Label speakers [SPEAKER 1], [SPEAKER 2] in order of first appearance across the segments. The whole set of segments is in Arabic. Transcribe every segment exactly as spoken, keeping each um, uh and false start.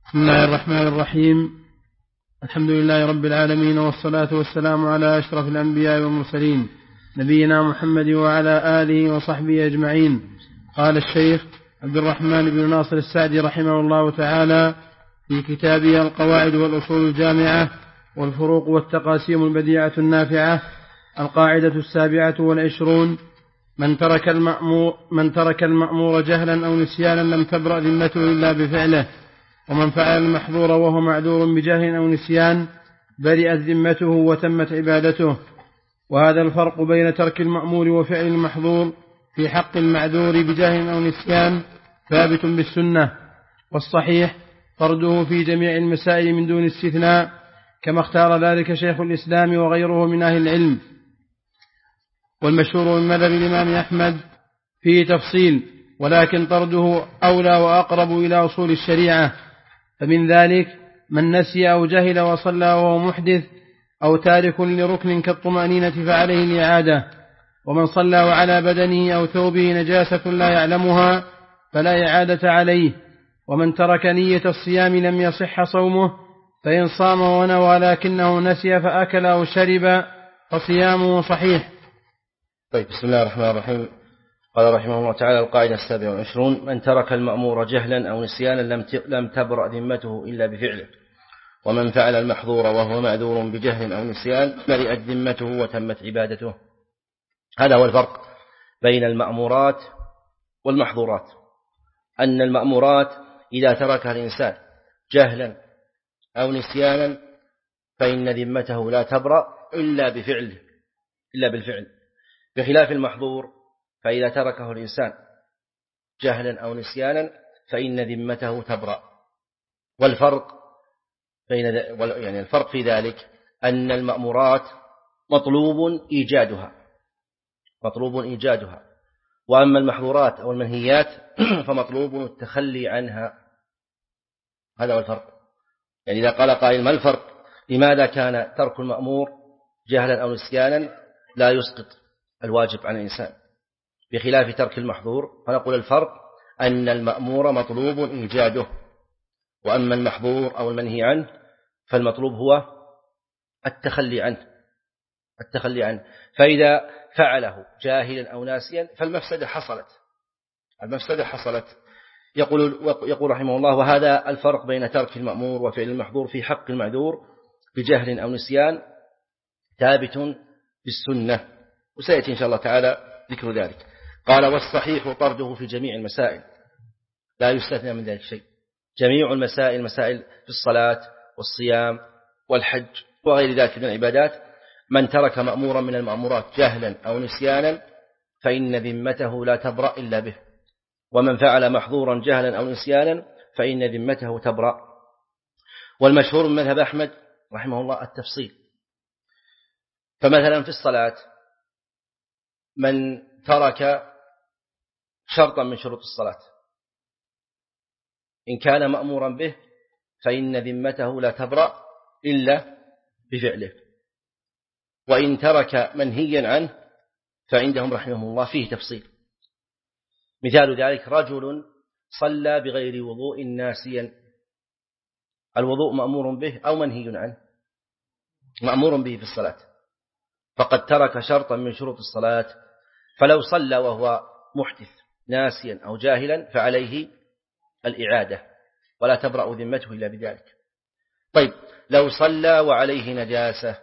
[SPEAKER 1] بسم الله الرحمن الرحيم. الحمد لله رب العالمين، والصلاة والسلام على أشرف الأنبياء والمرسلين نبينا محمد وعلى آله وصحبه أجمعين. قال الشيخ عبد الرحمن بن ناصر السعدي رحمه الله تعالى في كتابه القواعد والأصول الجامعة والفروق والتقاسيم البديعة النافعة: القاعدة السابعة والعشرون: من ترك المأمور, من ترك المأمور جهلا أو نسيانا لم تبرأ ذمته إلا بفعله، ومن فعل المحظور وهو معذور بجهل أو نسيان برئت ذمته وتمت عبادته. وهذا الفرق بين ترك المأمور وفعل المحظور في حق المعذور بجهل أو نسيان ثابت بالسنة، والصحيح فرده في جميع المسائل من دون استثناء، كما اختار ذلك شيخ الإسلام وغيره من أهل العلم. والمشهور من مذهب الإمام أحمد فيه تفصيل، ولكن طرده أولى وأقرب إلى أصول الشريعة. فمن ذلك من نسي أو جهل وصلى وهو محدث أو تارك لركن كالطمأنينة فعليه الإعادة، ومن صلى وعلى بدنه أو ثوبه نجاسة لا يعلمها فلا إعادة عليه، ومن ترك نية الصيام لم يصح صومه، فإن صام ونوى لكنه نسي فأكل أو شرب فصيامه صحيح.
[SPEAKER 2] طيب، بسم الله الرحمن الرحيم. قال رحمه الله تعالى: القاعدة السابعة والعشرون: من ترك المأمور جهلا أو نسيانا لم تبرأ ذمته إلا بفعله، ومن فعل المحظور وهو معذور بجهل أو نسيان برئت ذمته وتمت عبادته. هذا هو الفرق بين المأمورات والمحظورات، أن المأمورات إذا تركها الإنسان جهلا أو نسيانا فإن ذمته لا تبرأ إلا بفعله إلا بالفعل، بخلاف المحظور فإذا تركه الإنسان جهلا أو نسيانا فإن ذمته تبرأ. والفرق بين يعني الفرق في ذلك أن المأمورات مطلوب إيجادها مطلوب إيجادها وأما المحظورات أو المنهيات فمطلوب التخلي عنها. هذا هو الفرق. يعني إذا قال قائل: ما الفرق؟ لماذا كان ترك المأمور جهلا أو نسيانا لا يسقط الواجب عن الإنسان بخلاف ترك المحظور؟ فنقول الفرق أن المأمور مطلوب إيجاده، وأما المحظور أو المنهي عنه فالمطلوب هو التخلي عنه التخلي عنه فإذا فعله جاهلا أو ناسيا فالمفسدة حصلت المفسدة حصلت يقول, يقول رحمه الله: وهذا الفرق بين ترك المأمور وفعل المحظور في حق المعذور بجهل أو نسيان ثابت بالسنة، وسيأتي إن شاء الله تعالى ذكر ذلك. قال: والصحيح طرده في جميع المسائل، لا يستثنى من ذلك شيء. جميع المسائل، مسائل في الصلاة والصيام والحج وغير ذلك من العبادات، من ترك مأمورا من المأمورات جهلا أو نسيانا فإن ذمته لا تبرأ إلا به، ومن فعل محظورا جهلا أو نسيانا فإن ذمته تبرأ. والمشهور من مذهب أحمد رحمه الله التفصيل. فمثلا في الصلاة من ترك شرطا من شروط الصلاة إن كان مأمورا به فإن ذمته لا تبرأ إلا بفعله، وإن ترك منهيا عنه فعندهم رحمه الله فيه تفصيل. مثال ذلك: رجل صلى بغير وضوء ناسيا، الوضوء مأمور به أو منهي عنه؟ مأمور به في الصلاة، فقد ترك شرطا من شروط الصلاة، فلو صلى وهو محدث ناسيا أو جاهلا فعليه الإعادة ولا تبرأ ذمته إلا بذلك. طيب، لو صلى وعليه نجاسة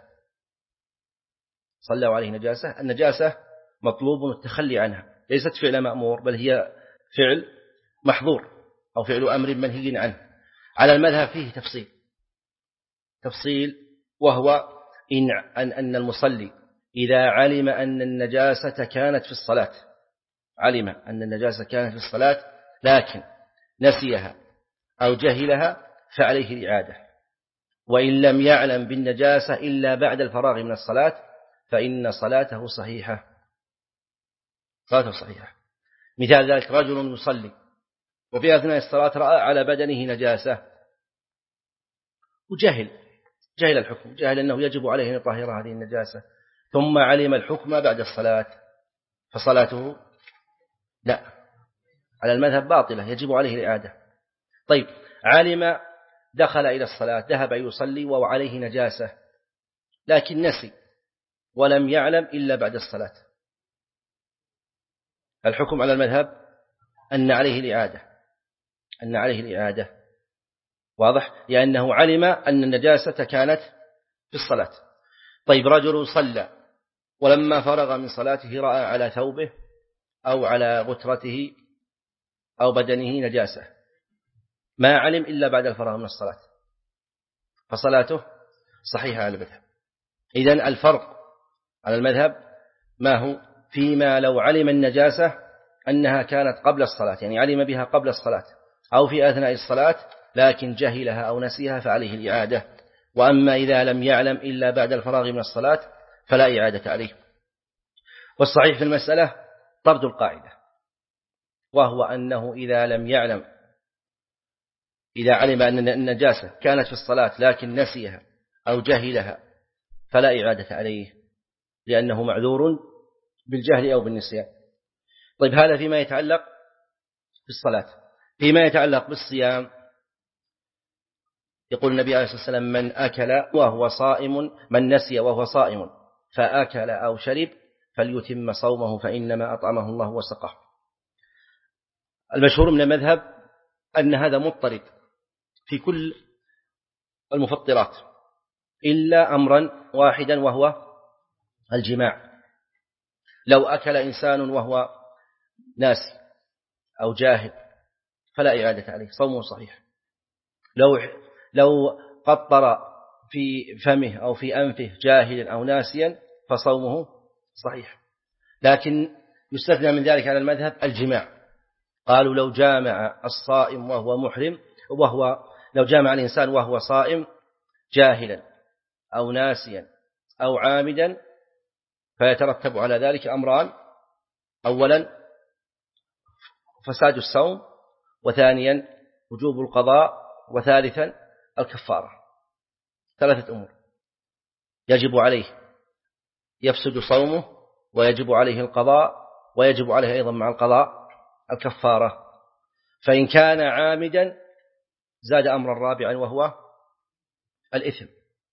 [SPEAKER 2] صلى وعليه نجاسة النجاسة مطلوب التخلي عنها، ليست فعل مأمور بل هي فعل محظور أو فعل أمر منهي عنه. على المذهب فيه تفصيل تفصيل وهو إن أن المصلي إذا علم أن النجاسة كانت في الصلاة علم أن النجاسة كانت في الصلاة لكن نسيها أو جهلها فعليه الإعادة، وإن لم يعلم بالنجاسة إلا بعد الفراغ من الصلاة فإن صلاته صحيحة صلاته صحيحة. مثال ذلك: رجل يصلي وفي أثناء الصلاة رأى على بدنه نجاسة وجهل جهل الحكم جهل أنه يجب عليه أن يطهر هذه النجاسة، ثم علم الحكم بعد الصلاة فصلاته لا، على المذهب باطلة، يجب عليه الإعادة. طيب، علم دخل إلى الصلاة ذهب يصلي وعليه نجاسة لكن نسي ولم يعلم إلا بعد الصلاة، الحكم على المذهب أن عليه الإعادة أن عليه الإعادة واضح، لأنه علم أن النجاسة كانت في الصلاة. طيب رجل صلى ولما فرغ من صلاته رأى على ثوبه أو على غترته أو بدنه نجاسة، ما علم إلا بعد الفراغ من الصلاة، فصلاته صحيحة على المذهب. إذن الفرق على المذهب ما هو؟ فيما لو علم النجاسة أنها كانت قبل الصلاة، يعني علم بها قبل الصلاة أو في أثناء الصلاة لكن جهلها أو نسيها فعليه الإعادة. وأما إذا لم يعلم إلا بعد الفراغ من الصلاة فلا إعادة عليه. والصحيح في المسألة طرد القاعدة، وهو أنه إذا لم يعلم إذا علم أن النجاسة كانت في الصلاة لكن نسيها أو جهلها فلا إعادة عليه، لأنه معذور بالجهل أو بالنسيان. طيب هذا فيما يتعلق بالصلاة. فيما يتعلق بالصيام يقول النبي عليه الصلاة والسلام من أكل وهو صائم من نسي وهو صائم فأكل أو شرب فليتم صومه فإنما أطعمه الله وسقاه. المشهور من المذهب أن هذا مضطرد في كل المفطرات إلا أمرا واحدا وهو الجماع. لو أكل إنسان وهو ناسي أو جاهل فلا إعادة عليه، صومه صحيح. لو لو قطر في فمه أو في أنفه جاهلا أو ناسيا فصومه صحيح. لكن يستثنى من ذلك على المذهب الجماع. قالوا لو جامع الصائم وهو محرم وهو لو جامع الإنسان وهو صائم جاهلا أو ناسيا أو عامدا فيترتب على ذلك أمران: أولا فساد الصوم، وثانيا وجوب القضاء، وثالثا الكفارة. ثلاثة أمور يجب عليه، يفسد صومه ويجب عليه القضاء ويجب عليه أيضا مع القضاء الكفارة. فإن كان عامدا زاد أمرا رابعا وهو الإثم.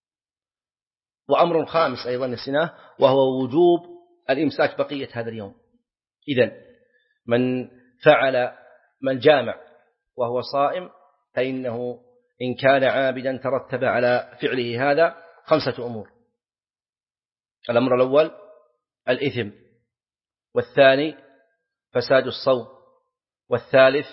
[SPEAKER 2] وأمر خامس أيضا نسيناه وهو وجوب الإمساك بقية هذا اليوم. إذن من فعل من جامع وهو صائم فإنه إن كان عابدا ترتب على فعله هذا خمسة أمور: الأمر الأول الإثم، والثاني فساد الصوم، والثالث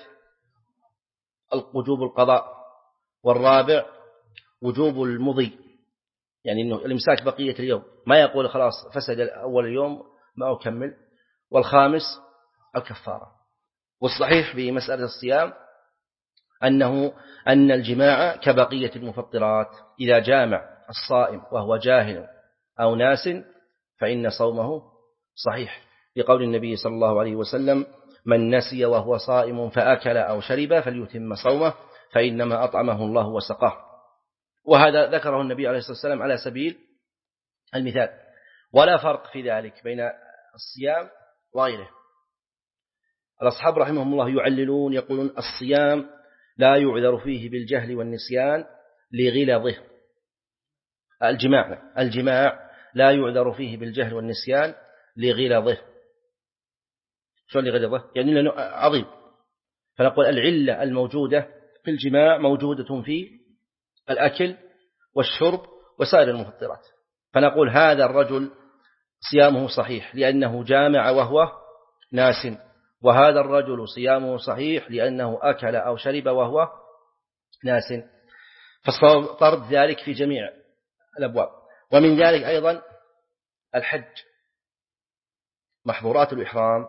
[SPEAKER 2] وجوب القضاء، والرابع وجوب المضي، يعني إنه الإمساك بقية اليوم، ما يقول خلاص فسد أول اليوم ما أكمل، والخامس الكفارة. والصحيح بمسألة الصيام أنه أن الجماع كبقية المفطرات، إذا جامع الصائم وهو جاهل أو ناس فإن صومه صحيح، لقول النبي صلى الله عليه وسلم من نسي وهو صائم فأكل أو شرب فليتم صومه فإنما أطعمه الله وسقاه. وهذا ذكره النبي عليه الصلاة والسلام على سبيل المثال، ولا فرق في ذلك بين الصيام وغيره. الأصحاب رحمهم الله يعللون يقولون الصيام لا يعذر فيه بالجهل والنسيان لغلظه. الجماع الجماع لا يعذر فيه بالجهل والنسيان لغلظه. شو لغلظه؟ يعني لأنه عظيم. فنقول العلة الموجودة في الجماع موجودة في الأكل والشرب وسائر المفطرات. فنقول هذا الرجل صيامه صحيح لأنه جامع وهو ناس، وهذا الرجل صيامه صحيح لأنه أكل أو شرب وهو ناس. فطرد ذلك في جميع الأبواب. ومن ذلك أيضا الحج، محظورات الإحرام.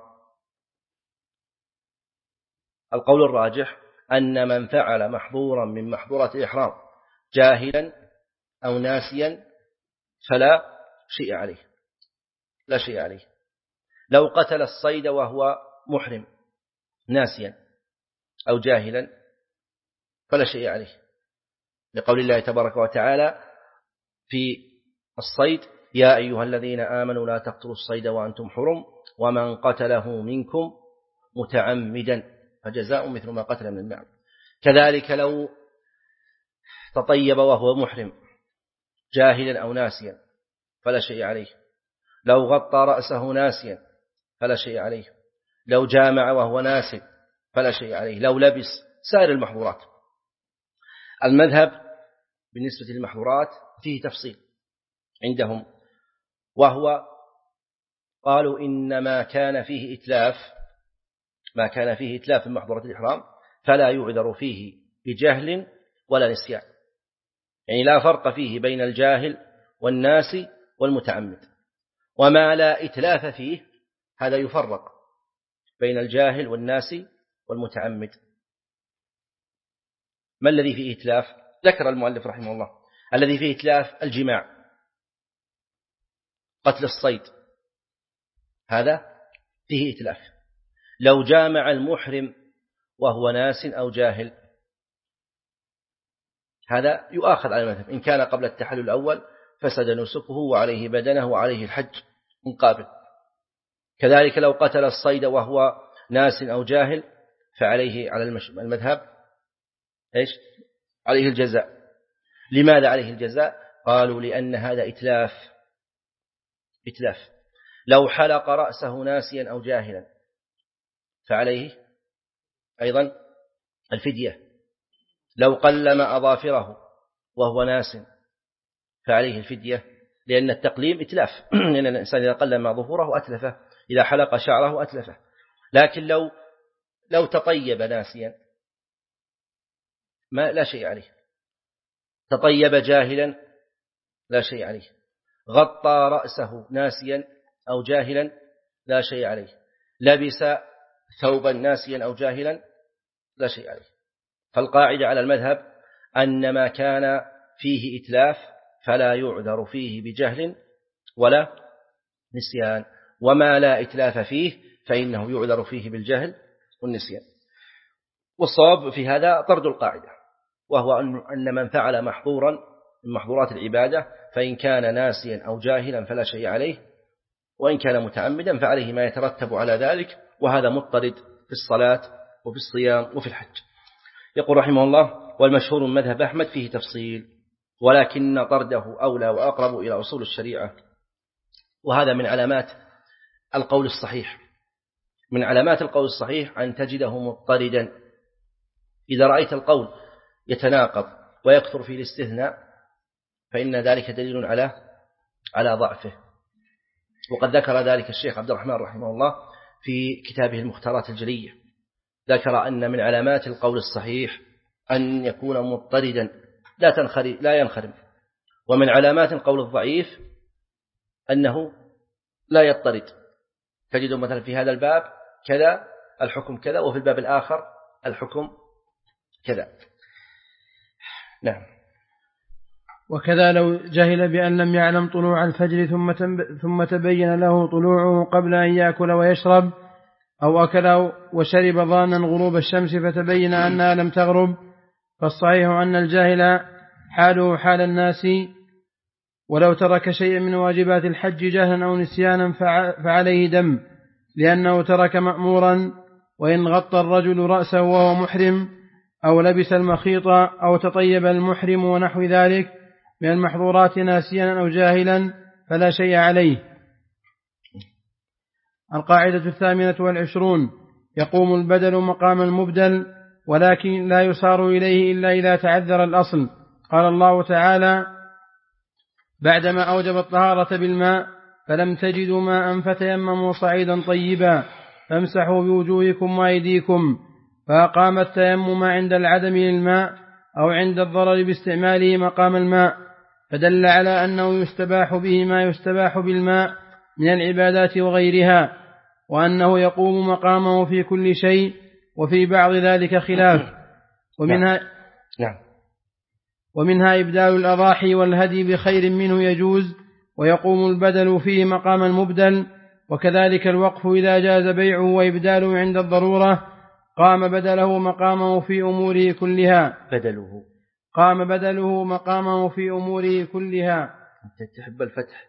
[SPEAKER 2] القول الراجح أن من فعل محظورا من محظورات الإحرام جاهلا أو ناسيا فلا شيء عليه، لا شيء عليه. لو قتل الصيد وهو محرم ناسيا أو جاهلا فلا شيء عليه، لقول الله تبارك وتعالى في الصيد يا أيها الذين آمنوا لا تقتلوا الصيد وأنتم حرم ومن قتله منكم متعمدا فجزاء مثل ما قتل من النعم. كذلك لو تطيب وهو محرم جاهلا أو ناسيا فلا شيء عليه، لو غطى رأسه ناسيا فلا شيء عليه، لو جامع وهو ناسي فلا شيء عليه، لو لبس، سائر المحظورات. المذهب بالنسبة للمحظورات فيه تفصيل عندهم، وهو قالوا إنما كان فيه إتلاف، ما كان فيه إتلاف من محظورات الإحرام فلا يعذر فيه بجهل ولا نسيان، يعني لا فرق فيه بين الجاهل والناسي والمتعمد. وما لا إتلاف فيه هذا يفرق بين الجاهل والناسي والمتعمد. ما الذي فيه إتلاف؟ ذكر المؤلف رحمه الله الذي فيه إتلاف الجماع، قتل الصيد، هذا فيه إتلاف. لو جامع المحرم وهو ناس أو جاهل هذا يؤاخذ على المذهب، إن كان قبل التحلل الأول فسد نسكه وعليه بدنه وعليه الحج من قابل. كذلك لو قتل الصيد وهو ناس أو جاهل فعليه على المذهب إيش؟ عليه الجزاء. لماذا عليه الجزاء؟ قالوا لأن هذا إتلاف إتلاف. لو حلق رأسه ناسيا أو جاهلا فعليه أيضا الفدية. لو قلم أظافره وهو ناس فعليه الفدية، لأن التقليم إتلاف، لأن الإنسان إذا قلم ظفره أتلفه، إذا حلق شعره أتلفه. لكن لو لو تطيب ناسيا ما لا شيء عليه، تطيب جاهلا لا شيء عليه، غطى رأسه ناسيا أو جاهلا لا شيء عليه، لبس ثوبا ناسيا أو جاهلا لا شيء عليه. فالقاعدة على المذهب أن ما كان فيه إتلاف فلا يعذر فيه بجهل ولا نسيان، وما لا إتلاف فيه فإنه يعذر فيه بالجهل والنسيان. والصواب في هذا طرد القاعدة، وهو أن من فعل محظورا من محظورات العبادة فإن كان ناسيا أو جاهلا فلا شيء عليه، وإن كان متعمدا فعليه ما يترتب على ذلك، وهذا مضطرد في الصلاة وفي الصيام وفي الحج. يقول رحمه الله: والمشهور من مذهب أحمد فيه تفصيل، ولكن طرده أولى وأقرب إلى أصول الشريعة. وهذا من علامات القول الصحيح، من علامات القول الصحيح أن تجده مضطردا. إذا رأيت القول يتناقض ويكثر في الاستثناء فإن ذلك دليل على على ضعفه. وقد ذكر ذلك الشيخ عبد الرحمن رحمه الله في كتابه المختارات الجلية، ذكر أن من علامات القول الصحيح أن يكون مضطردا لا تنخرم لا ينخرم، ومن علامات القول الضعيف أنه لا يضطرد. تجد مثلا في هذا الباب كذا الحكم كذا، وفي الباب الآخر الحكم كذا. نعم.
[SPEAKER 1] وكذا لو جهل بأن لم يعلم طلوع الفجر ثم ثم تبين له طلوعه قبل أن يأكل ويشرب، أو أكل وشرب ظانا غروب الشمس فتبين أنها لم تغرب، فالصحيح أن الجاهل حاله حال الناس، ولو ترك شيئا من واجبات الحج جهلا أو نسيانا فعليه دم، لأنه ترك مأمورا. وإن غطى الرجل رأسه وهو محرم، أو لبس المخيط، أو تطيب المحرم ونحو ذلك من المحظورات ناسيا أو جاهلا فلا شيء عليه. القاعدة الثامنة والعشرون: يقوم البدل مقام المبدل، ولكن لا يصار إليه إلا إذا تعذر الأصل. قال الله تعالى: بعدما أوجب الطهارة بالماء فلم تجدوا ماء فتيمموا صعيدا طيبا فامسحوا بوجوهكم وأيديكم، فأقام التيمم عند العدم للماء أو عند الضرر باستعماله مقام الماء، فدل على أنه يستباح به ما يستباح بالماء من العبادات وغيرها، وأنه يقوم مقامه في كل شيء، وفي بعض ذلك خلاف. ومنها
[SPEAKER 2] نعم.
[SPEAKER 1] ومنها إبدال الأضاحي والهدي بخير منه يجوز، ويقوم البدل فيه مقام المبدل. وكذلك الوقف إذا جاز بيعه وإبداله عند الضرورة قام بدله مقامه في أموره كلها
[SPEAKER 2] بدله
[SPEAKER 1] قام بدله مقامه في أموره كلها.
[SPEAKER 2] أنت تحب الفتح،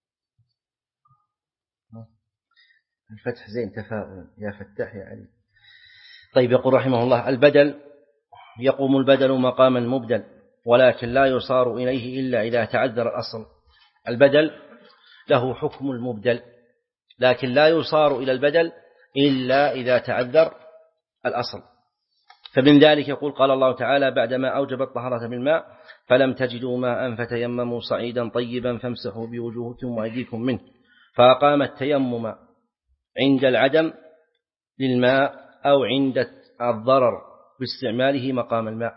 [SPEAKER 2] الفتح زين تفاؤل يا فتح يا علي. طيب، يقول رحمه الله: البدل يقوم البدل مقام المبدل، ولكن لا يصار إليه إلا إذا تعذر الأصل. البدل له حكم المبدل، لكن لا يصار إلى البدل إلا إذا تعذر الأصل. فمن ذلك يقول قال الله تعالى بعدما أوجب الطهارة بالماء: فلم تجدوا ماء فتيمموا صعيدا طيبا فامسحوا بوجوهكم وأيديكم منه، فأقام التيمم عند العدم للماء أو عند الضرر باستعماله مقام الماء.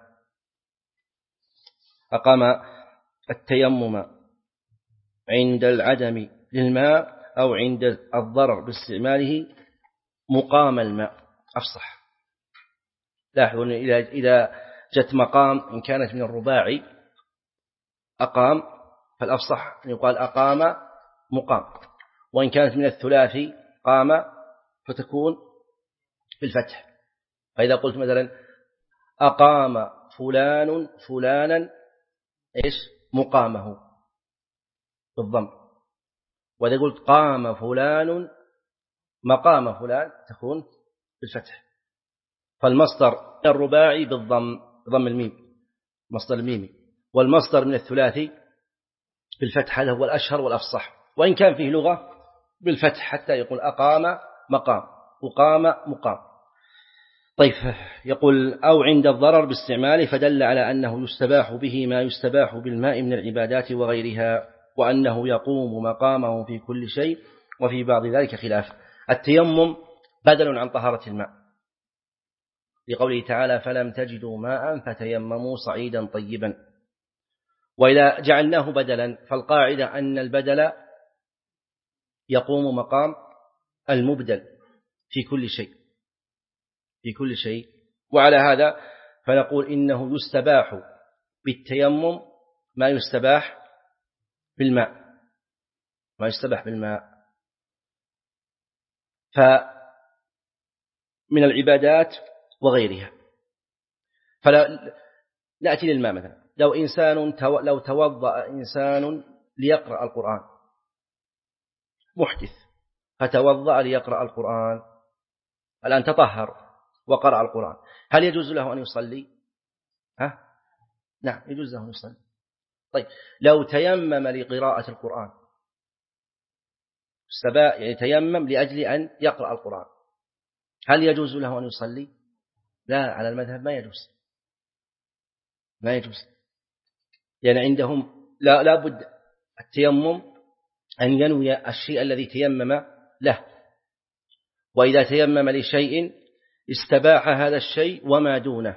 [SPEAKER 2] أقام التيمم عند العدم للماء أو عند الضرر باستعماله مقام الماء أفصح. لاحظوا إذا جت مقام إن كانت من الرباعي أقام، فالأفصح أن يقال أقام مقام، وإن كانت من الثلاثي قام فتكون بالفتح. فإذا قلت مثلا أقام فلان فلانا إيش مقامه بالضم، وإذا قلت قام فلان مقام فلان تكون بالفتح. فالمصدر الرباعي بالضم ضم الميم مصدر الميمي، والمصدر من الثلاثي بالفتح، هذا هو الأشهر والأفصح، وإن كان فيه لغة بالفتح حتى يقول أقام مقام أقام مقام. طيب يقول أو عند الضرر باستعماله، فدل على أنه يستباح به ما يستباح بالماء من العبادات وغيرها، وأنه يقوم مقامه في كل شيء، وفي بعض ذلك خلاف. التيمم بدل عن طهارة الماء لقوله تعالى: فلم تجدوا ماء فتيمموا صعيدا طيبا. وإذا جعلناه بدلا فالقاعدة أن البدل يقوم مقام المبدل في كل شيء في كل شيء وعلى هذا فنقول إنه يستباح بالتيمم ما يستباح بالماء ما يستباح بالماء فمن العبادات وغيرها. فلا نأتي للماء مثلا، لو إنسان لو توضأ إنسان ليقرأ القرآن محدث، فتوضأ ليقرأ القرآن، الآن تطهر وقرأ القرآن، هل يجوز له أن يصلي؟ ها؟ نعم يجوز له أن يصلي. طيب لو تيمم لقراءة القرآن، يعني تيمم لأجل أن يقرأ القرآن، هل يجوز له أن يصلي؟ لا، على المذهب ما يجوز ما يجوز يعني عندهم لا لابد التيمم أن ينوي الشيء الذي تيمم له، وإذا تيمم لشيء استباح هذا الشيء وما دونه،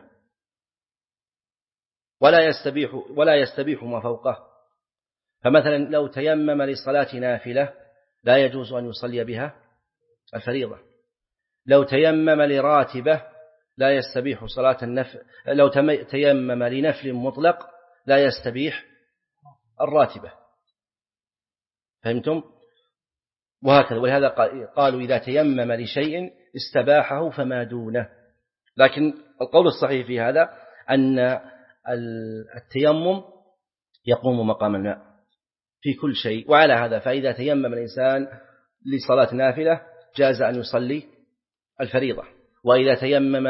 [SPEAKER 2] ولا يستبيح ولا يستبيح ما فوقه. فمثلا لو تيمم لصلاة نافلة لا يجوز أن يصلي بها الفريضة، لو تيمم لراتبة لا يستبيح صلاة النفل، لو تيمم لنفل مطلق لا يستبيح الراتبة. فهمتم؟ وهكذا. ولهذا قالوا إذا تيمم لشيء استباحه فما دونه. لكن القول الصحيح في هذا أن التيمم يقوم مقام الماء في كل شيء. وعلى هذا فإذا تيمم الإنسان لصلاة نافلة جاز أن يصلي الفريضة، وإذا تيمم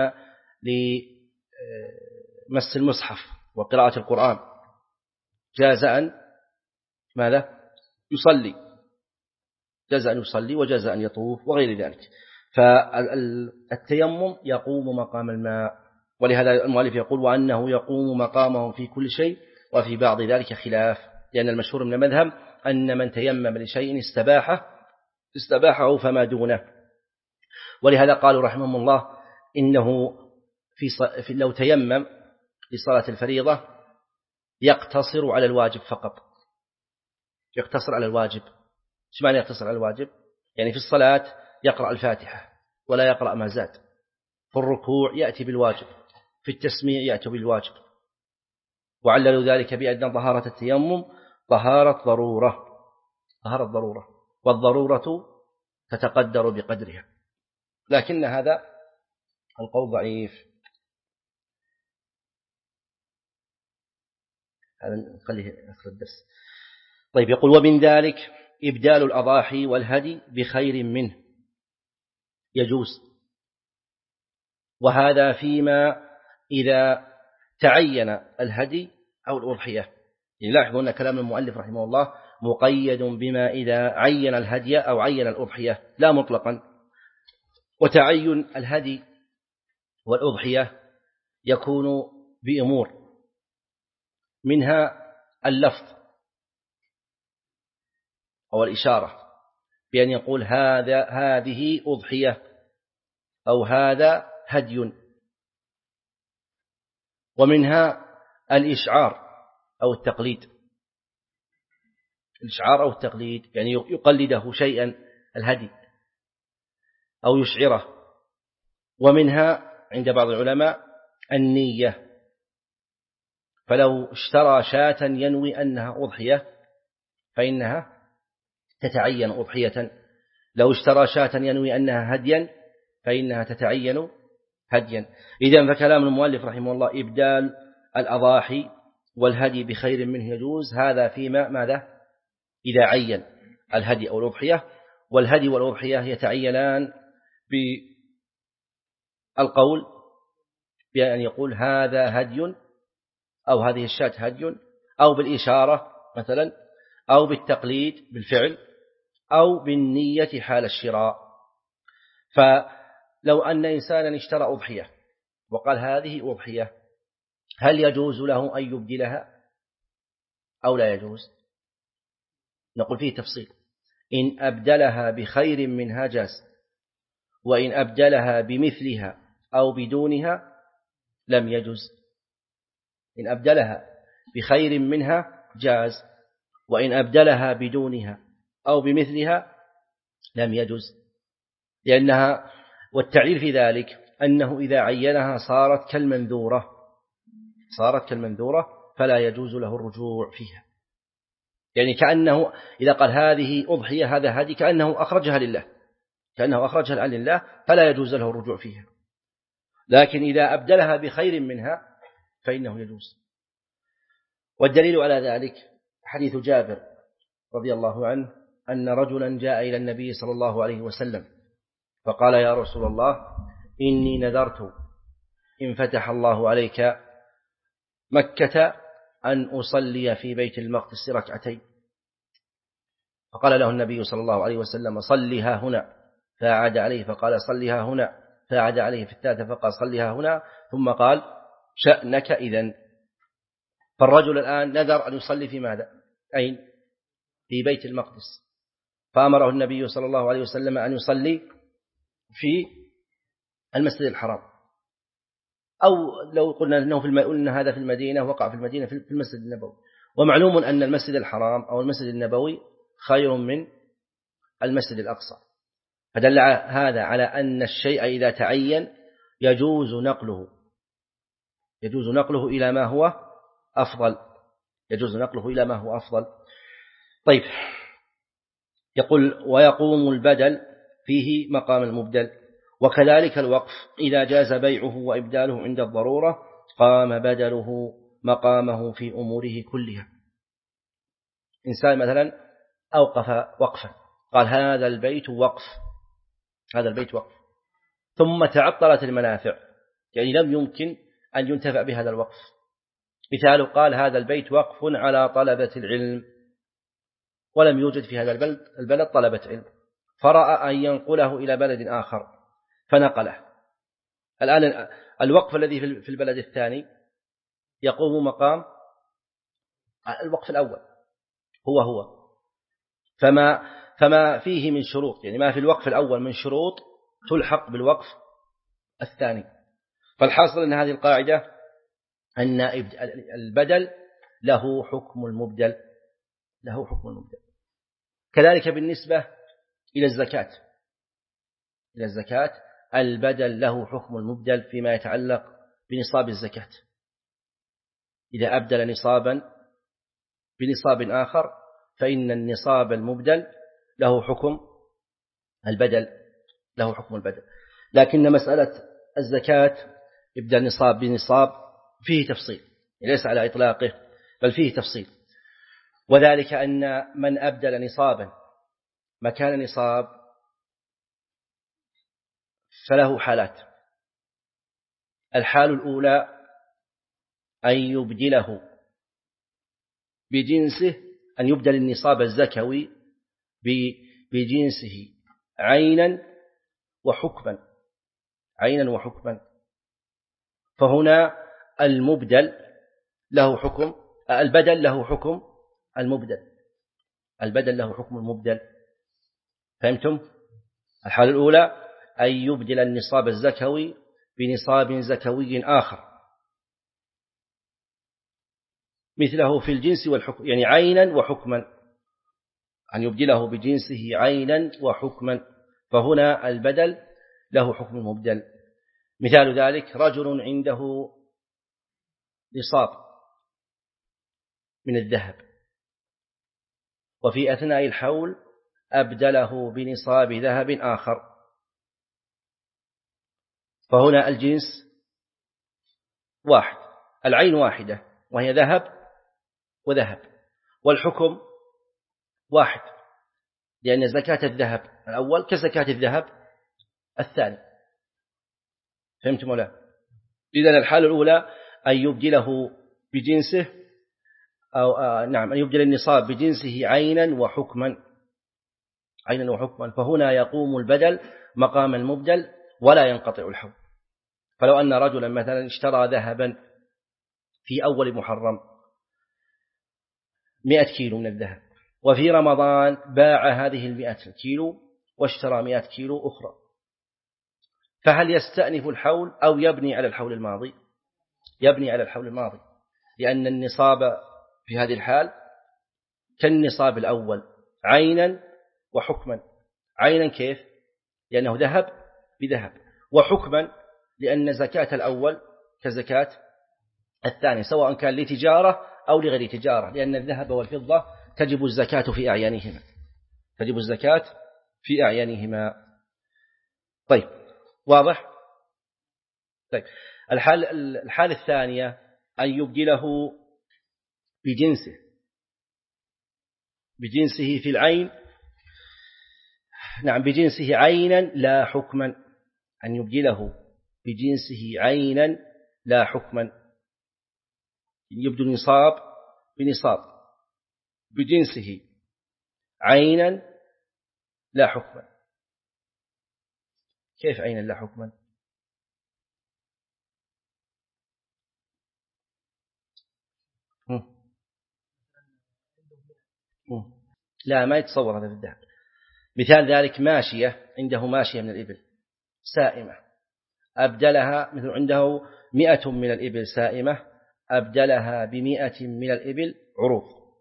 [SPEAKER 2] لمس المصحف وقراءة القرآن جاز أن ماذا يصلي جاز أن يصلي وجاز أن يطوف وغير ذلك. فالتيمم يقوم مقام الماء، ولهذا المؤلف يقول وأنه يقوم مقامه في كل شيء، وفي بعض ذلك خلاف، لأن المشهور من المذهب أن من تيمم لشيء استباحه استباحه فما دونه. ولهذا قالوا رحمهم الله إنه في لو تيمم لصلاة الفريضة يقتصر على الواجب فقط، يقتصر على الواجب. ايش معنى يقتصر على الواجب؟ يعني في الصلاة يقرأ الفاتحة ولا يقرأ ما زاد، في الركوع يأتي بالواجب، في التسميع يأتي بالواجب. وعللوا ذلك بأن طهارة التيمم طهارة ضرورة طهارة ضرورة والضرورة تتقدر بقدرها، لكن هذا القول ضعيف. هذا نخليه آخر الدرس. طيب يقول ومن ذلك إبدال الأضاحي والهدي بخير منه يجوز، وهذا فيما إذا تعين الهدي أو الأضحية. لاحظوا أن كلام المؤلف رحمه الله مقيد بما إذا عين الهدي أو عين الأضحية لا مطلقا. وتعين الهدي والأضحية يكون بأمور، منها اللفظ أو الإشارة بأن يقول هذا هذه أضحية أو هذا هدي، ومنها الإشعار أو التقليد، الإشعار أو التقليد يعني يقلده شيئا الهدي أو يشعره. ومنها عند بعض العلماء النية، فلو اشترى شاة ينوي أنها أضحية فإنها تتعين أضحية، لو اشترى شاة ينوي أنها هديا فإنها تتعين هديا. إذن فكلام المؤلف رحمه الله إبدال الأضاحي والهدي بخير منه يجوز، هذا فيما ماذا إذا عين الهدي أو الأضحية. والهدي والأضحية يتعينان بالقول بأن يقول هذا هدي أو هذه الشاة هدي، أو بالإشارة مثلا، أو بالتقليد بالفعل، أو بالنية حال الشراء. فلو أن إنسانا اشترى أضحية وقال هذه أضحية، هل يجوز له أن يبدلها أو لا يجوز؟ نقول فيه تفصيل. إن أبدلها بخير منها جاز، وإن أبدلها بمثلها أو بدونها لم يجوز. إن أبدلها بخير منها جاز، وإن أبدلها بدونها أو بمثلها لم يجوز، لأنها والتعليل في ذلك أنه إذا عينها صارت كالمنذورة، صارت كالمنذورة فلا يجوز له الرجوع فيها. يعني كأنه إذا قال هذه أضحية هذا هدي كأنه أخرجها لله، كأنه أخرجها لله فلا يجوز له الرجوع فيها. لكن إذا أبدلها بخير منها فإنه يجوز. والدليل على ذلك حديث جابر رضي الله عنه أن رجلا جاء إلى النبي صلى الله عليه وسلم فقال يا رسول الله إني نذرت إن فتح الله عليك مكة أن أصلي في بيت المقدس ركعتين. فقال له النبي صلى الله عليه وسلم صلها هنا، فأعاد عليه فقال صلها هنا، فأعاد عليه في الثالثة فقال صلها هنا، ثم قال شأنك إذن. فالرجل الآن نذر أن يصلي في ماذا؟ أين؟ في بيت المقدس، فأمره النبي صلى الله عليه وسلم أن يصلي في المسجد الحرام، أو لو قلنا أنه في الم... هذا في المدينة وقع في المدينة في المسجد النبوي. ومعلوم أن المسجد الحرام أو المسجد النبوي خير من المسجد الأقصى، فدل هذا على أن الشيء إذا تعين يجوز نقله، يجوز نقله إلى ما هو أفضل، يجوز نقله إلى ما هو أفضل. طيب، يقول ويقوم البدل فيه مقام المبدل، وكذلك الوقف إذا جاز بيعه وإبداله عند الضرورة قام بدله مقامه في أموره كلها. إنسان مثلا أوقف وقفا، قال هذا البيت وقف، هذا البيت وقف، ثم تعطلت المنافع، يعني لم يمكن أن ينتفع بهذا الوقف. مثال قال هذا البيت وقف على طلبة العلم، ولم يوجد في هذا البلد البلد طلبة علم، فرأى أن ينقله إلى بلد آخر فنقله. الآن الوقف الذي في البلد الثاني يقوم مقام الوقف الأول هو هو، فما فما فيه من شروط، يعني ما في الوقف الأول من شروط تلحق بالوقف الثاني. فالحاصل أن هذه القاعدة أن البدل له حكم المبدل، له حكم المبدل. كذلك بالنسبة إلى الزكاة، إلى الزكاة البدل له حكم المبدل فيما يتعلق بنصاب الزكاة. إذا أبدل نصابا بنصاب آخر فإن النصاب المبدل له حكم البدل، له حكم البدل. لكن مسألة الزكاة يبدأ نصاب بنصاب فيه تفصيل، ليس على إطلاقه بل فيه تفصيل، وذلك أن من أبدل نصابا مكان نصاب فله حالات. الحال الأولى أن يبدله بجنسه أن يبدل النصاب الزكوي بجنسه عينا وحكما عينا وحكما فهنا المبدل له حكم البدل له حكم المبدل البدل له حكم المبدل. فهمتم؟ الحالة الأولى أن يبدل النصاب الزكوي بنصاب زكوي آخر مثله في الجنس والحكم، يعني عينا وحكما، أن يبدله بجنسه عينا وحكما، فهنا البدل له حكم المبدل. مثال ذلك رجل عنده نصاب من الذهب وفي أثناء الحول أبدله بنصاب ذهب آخر، فهنا الجنس واحد، العين واحدة وهي ذهب وذهب، والحكم واحد لأن زكاة الذهب الأول كزكاة الذهب الثاني. فهمتم ولا؟ إذن الحالة الأولى أن يبدله بجنسه أو آه نعم أن يبدل النصاب بجنسه عينا وحكما عينا وحكما فهنا يقوم البدل مقام المبدل ولا ينقطع الحول. فلو أن رجلا مثلا اشترى ذهبا في أول محرم مئة كيلو من الذهب، وفي رمضان باع هذه المئة كيلو واشترى مئة كيلو أخرى، فهل يستأنف الحول أو يبني على الحول الماضي؟ يبني على الحول الماضي، لأن النصاب في هذه الحال كالنصاب الأول عينا وحكما. عينا كيف؟ لأنه ذهب بذهب، وحكما لأن زكاة الأول كزكاة الثاني سواء كان لتجارة أو لغير تجارة، لأن الذهب والفضة تجب الزكاة في أعيانهما تجب الزكاة في أعيانهما. طيب واضح؟ طيب الحال الحال الثانية أن يبدله بجنسه بجنسه في العين نعم بجنسه عينا لا حكما أن يبدله بجنسه عينا لا حكما، يبدل نصاب بنصاب بجنسه عينا لا حكما. كيف عينا لا حكما؟ هم. هم. لا ما يتصور هذا في الذهب. مثال ذلك ماشية، عنده ماشية من الإبل سائمة أبدلها، مثل عنده مئة من الإبل سائمة أبدلها بمئة من الإبل عروض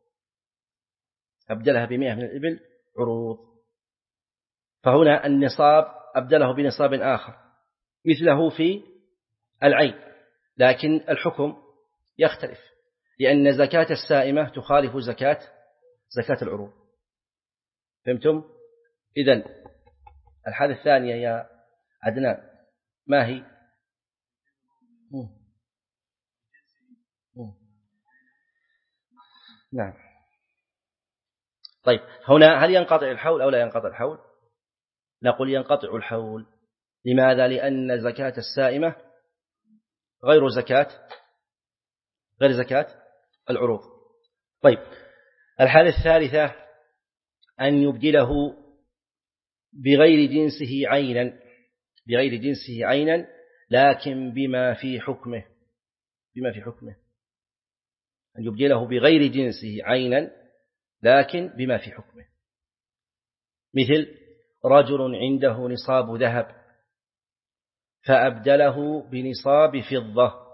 [SPEAKER 2] أبدلها بمئة من الإبل عروض فهنا النصاب أبدله بنصاب آخر مثله في العين، لكن الحكم يختلف لأن زكاة السائمة تخالف زكاة زكاة العروض. فهمتم؟ إذن الحالة الثانية يا عدنان ما هي؟ مم. مم. نعم. طيب هنا هل ينقطع الحول أو لا ينقطع الحول؟ نقول ينقطع الحول. لماذا؟ لأن زكاة السائمة غير زكاة غير زكاة العروض. طيب الحالة الثالثة أن يبدله بغير جنسه عينا بغير جنسه عينا لكن بما في حكمه بما في حكمه أن يبدله بغير جنسه عينا لكن بما في حكمه. مثل رجل عنده نصاب ذهب فأبدله بنصاب فضة.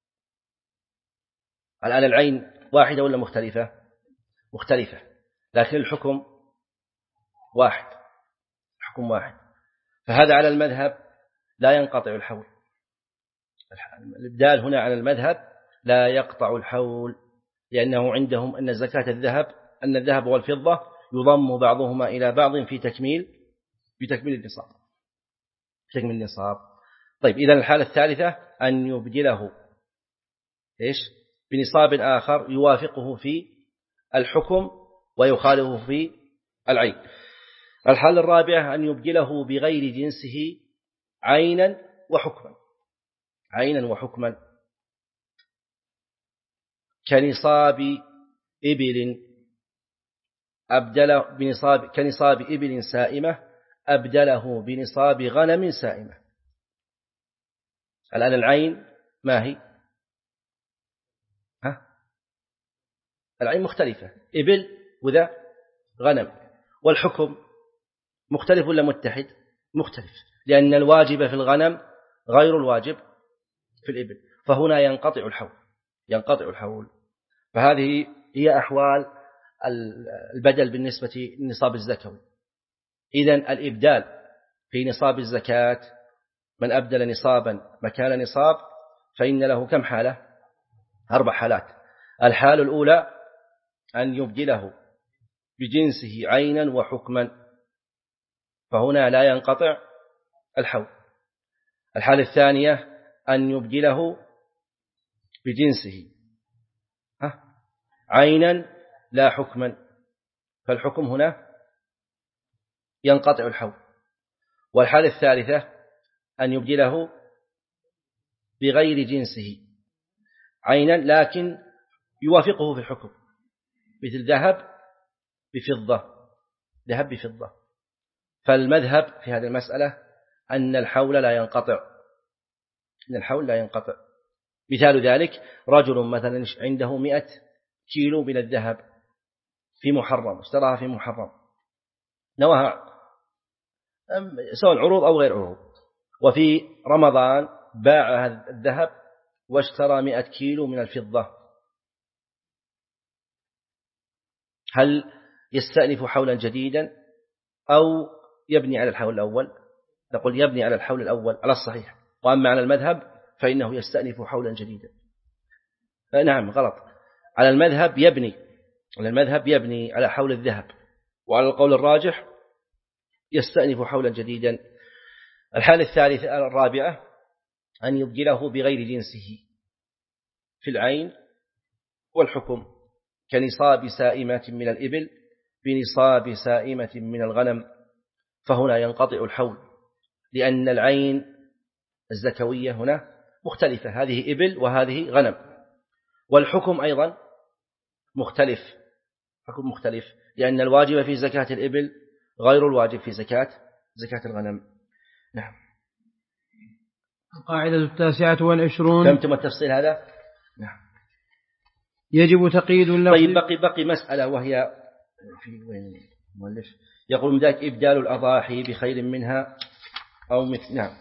[SPEAKER 2] الآن العين واحدة ولا مختلفة؟ مختلفة، لكن الحكم واحد الحكم واحد فهذا على المذهب لا ينقطع الحول. الإبدال هنا على المذهب لا يقطع الحول، لأنه عندهم أن زكاة الذهب أن الذهب والفضة يضم بعضهما إلى بعض في تكميل في تكميل النصاب تكميل النصاب. طيب إذن الحالة الثالثة أن يبدله إيش بنصاب آخر يوافقه في الحكم ويخالفه في العين. الحالة الرابعة أن يبدله بغير جنسه عينا وحكما عينا وحكما كنصاب إبل أبدله بنصاب كنصاب إبل سائمة أبدله بنصاب غنم سائمة. الآن العين ما هي؟ ها؟ العين مختلفة، إبل وذا غنم. والحكم مختلف ولا متحد؟ مختلف، لأن الواجب في الغنم غير الواجب في الإبل، فهنا ينقطع الحول ينقطع الحول. فهذه هي أحوال البدل بالنسبة للنصاب الزكوي. إذن الإبدال في نصاب الزكاة، من أبدل نصابا مكان نصاب فإن له كم حالة؟ أربع حالات. الحالة الأولى أن يبدله بجنسه عينا وحكما، فهنا لا ينقطع الحول. الحالة الثانية أن يبدله بجنسه عينا لا حكما، فالحكم هنا ينقطع الحول. والحالة الثالثة أن يبدله بغير جنسه عينا لكن يوافقه في الحكم، مثل ذهب بفضة ذهب بفضة. فالمذهب في هذه المسألة أن الحول لا ينقطع أن الحول لا ينقطع. مثال ذلك رجل مثلا عنده مئة كيلو من الذهب في محرم، اشتراها في محرم، نواها سواء عروض أو غير عروض، وفي رمضان باع الذهب واشترى مئة كيلو من الفضة، هل يستأنف حولا جديدا أو يبني على الحول الأول؟ نقول يبني على الحول الأول على الصحيح، وأما على المذهب فإنه يستأنف حولا جديدا. نعم غلط، على المذهب يبني على المذهب يبني على حول الذهب، وعلى القول الراجح يستأنف حولا جديدا. الحالة الثالثة الرابعة أن يبدله بغير جنسه في العين والحكم، كنصاب سائمة من الإبل بنصاب سائمة من الغنم، فهنا ينقطع الحول، لأن العين الزكوية هنا مختلفة، هذه إبل وهذه غنم. والحكم أيضا مختلف حكم مختلف، لأن الواجب في زكاة الإبل غير الواجب في زكاة زكاة الغنم. نعم.
[SPEAKER 1] القاعدة التاسعة والعشرون.
[SPEAKER 2] فهمتم التفصيل هذا؟ نعم.
[SPEAKER 1] يجب تقييد اللفظ.
[SPEAKER 2] طيب بقي بقي مسألة، وهي في وين المؤلف يقول من ذلك إبدال الأضاحي بخير منها أو مثل. نعم.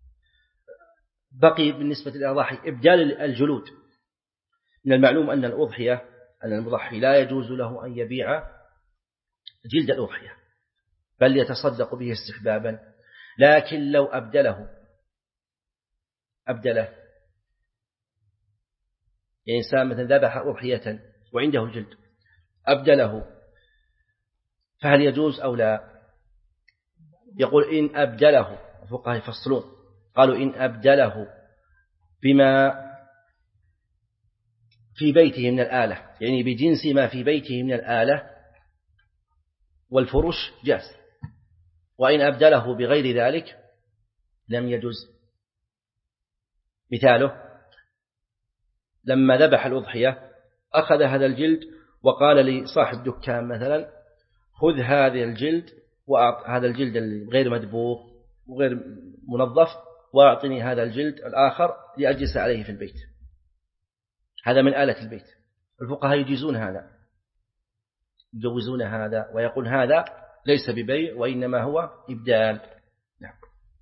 [SPEAKER 2] بقي بالنسبة للأضاحي إبدال الجلود. من المعلوم أن الأضحية أن المضحي لا يجوز له أن يبيع جلد الأضحية، بل يتصدق به استحبابا. لكن لو أبدله أبدله إنسان مثلا ذبح أضحية وعنده الجلد أبدله، فهل يجوز أو لا؟ يقول إن أبدله، الفقهاء يفصلون قالوا إن أبدله بما في بيته من الآلة، يعني بجنس ما في بيته من الآلة والفرش جاز، وإن أبدله بغير ذلك لم يجوز. مثاله لما ذبح الأضحية أخذ هذا الجلد وقال لصاحب دكان مثلا خذ هذا الجلد وهذا الجلد غير مدبوغ وغير منظف وأعطني هذا الجلد الآخر لأجلس عليه في البيت، هذا من آلة البيت. الفقهاء يجيزون هذا يجوزون هذا ويقول هذا ليس ببيع وإنما هو إبدال. نعم.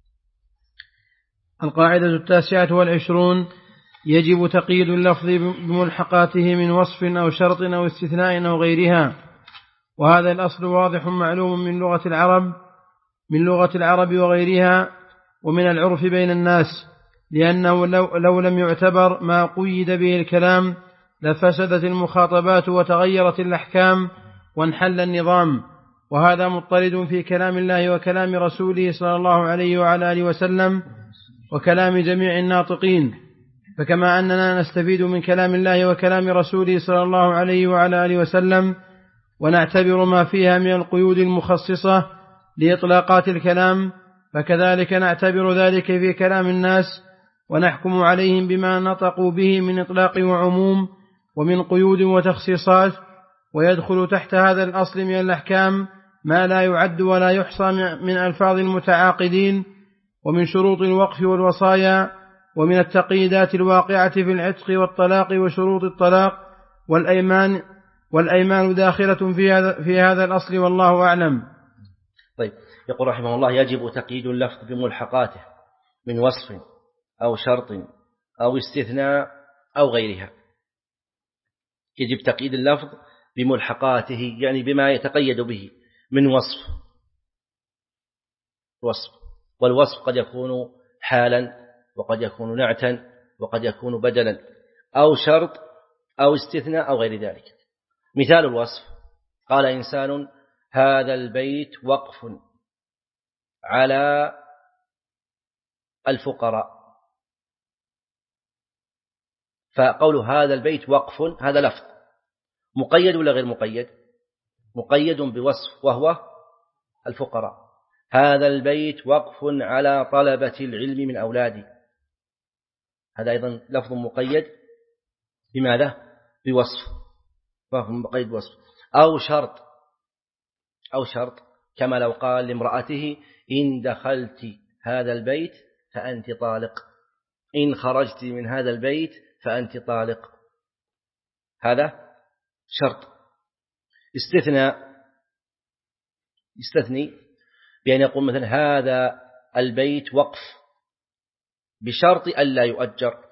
[SPEAKER 1] القاعدة التاسعة والعشرون. يجب تقييد اللفظ بملحقاته من وصف أو شرط أو استثناء أو غيرها، وهذا الأصل واضح معلوم من لغة العرب من لغة العرب وغيرها ومن العرف بين الناس، لأنه لو, لو لم يعتبر ما قيد به الكلام لفسدت المخاطبات وتغيرت الأحكام وانحل النظام. وهذا مضطرد في كلام الله وكلام رسوله صلى الله عليه وعلى آله وسلم وكلام جميع الناطقين. فكما أننا نستفيد من كلام الله وكلام رسوله صلى الله عليه وعلى آله وسلم ونعتبر ما فيها من القيود المخصصة لإطلاقات الكلام، فكذلك نعتبر ذلك في كلام الناس ونحكم عليهم بما نطقوا به من إطلاق وعموم ومن قيود وتخصيصات ويدخل تحت هذا الأصل من الأحكام ما لا يعد ولا يحصى من ألفاظ المتعاقدين، ومن شروط الوقف والوصايا، ومن التقييدات الواقعة في العتق والطلاق وشروط الطلاق والأيمان والأيمان داخلة في هذا في هذا الأصل، والله أعلم.
[SPEAKER 2] طيب، يقول رحمه الله: يجب تقييد اللفظ بملحقاته من وصف أو شرط أو استثناء أو غيرها. يجب تقييد اللفظ بملحقاته، يعني بما يتقيد به من وصف وصف والوصف قد يكون حالا، وقد يكون نعتا، وقد يكون بدلا، أو شرط أو استثناء أو غير ذلك. مثال الوصف: قال إنسان: هذا البيت وقف على الفقراء. فقول هذا البيت وقف هذا لفظ مقيد ولا غير مقيد؟ مقيد بوصف وهو الفقراء. هذا البيت وقف على طلبة العلم من أولادي، هذا أيضا لفظ مقيد بماذا؟ بوصف، وهو مقيد بوصف. أو شرط أو شرط كما لو قال لامرأته: إن دخلت هذا البيت فأنت طالق، إن خرجت من هذا البيت فأنت طالق، هذا شرط. استثناء يستثني بأن يقول مثلا: هذا البيت وقف بشرط ألا يؤجر.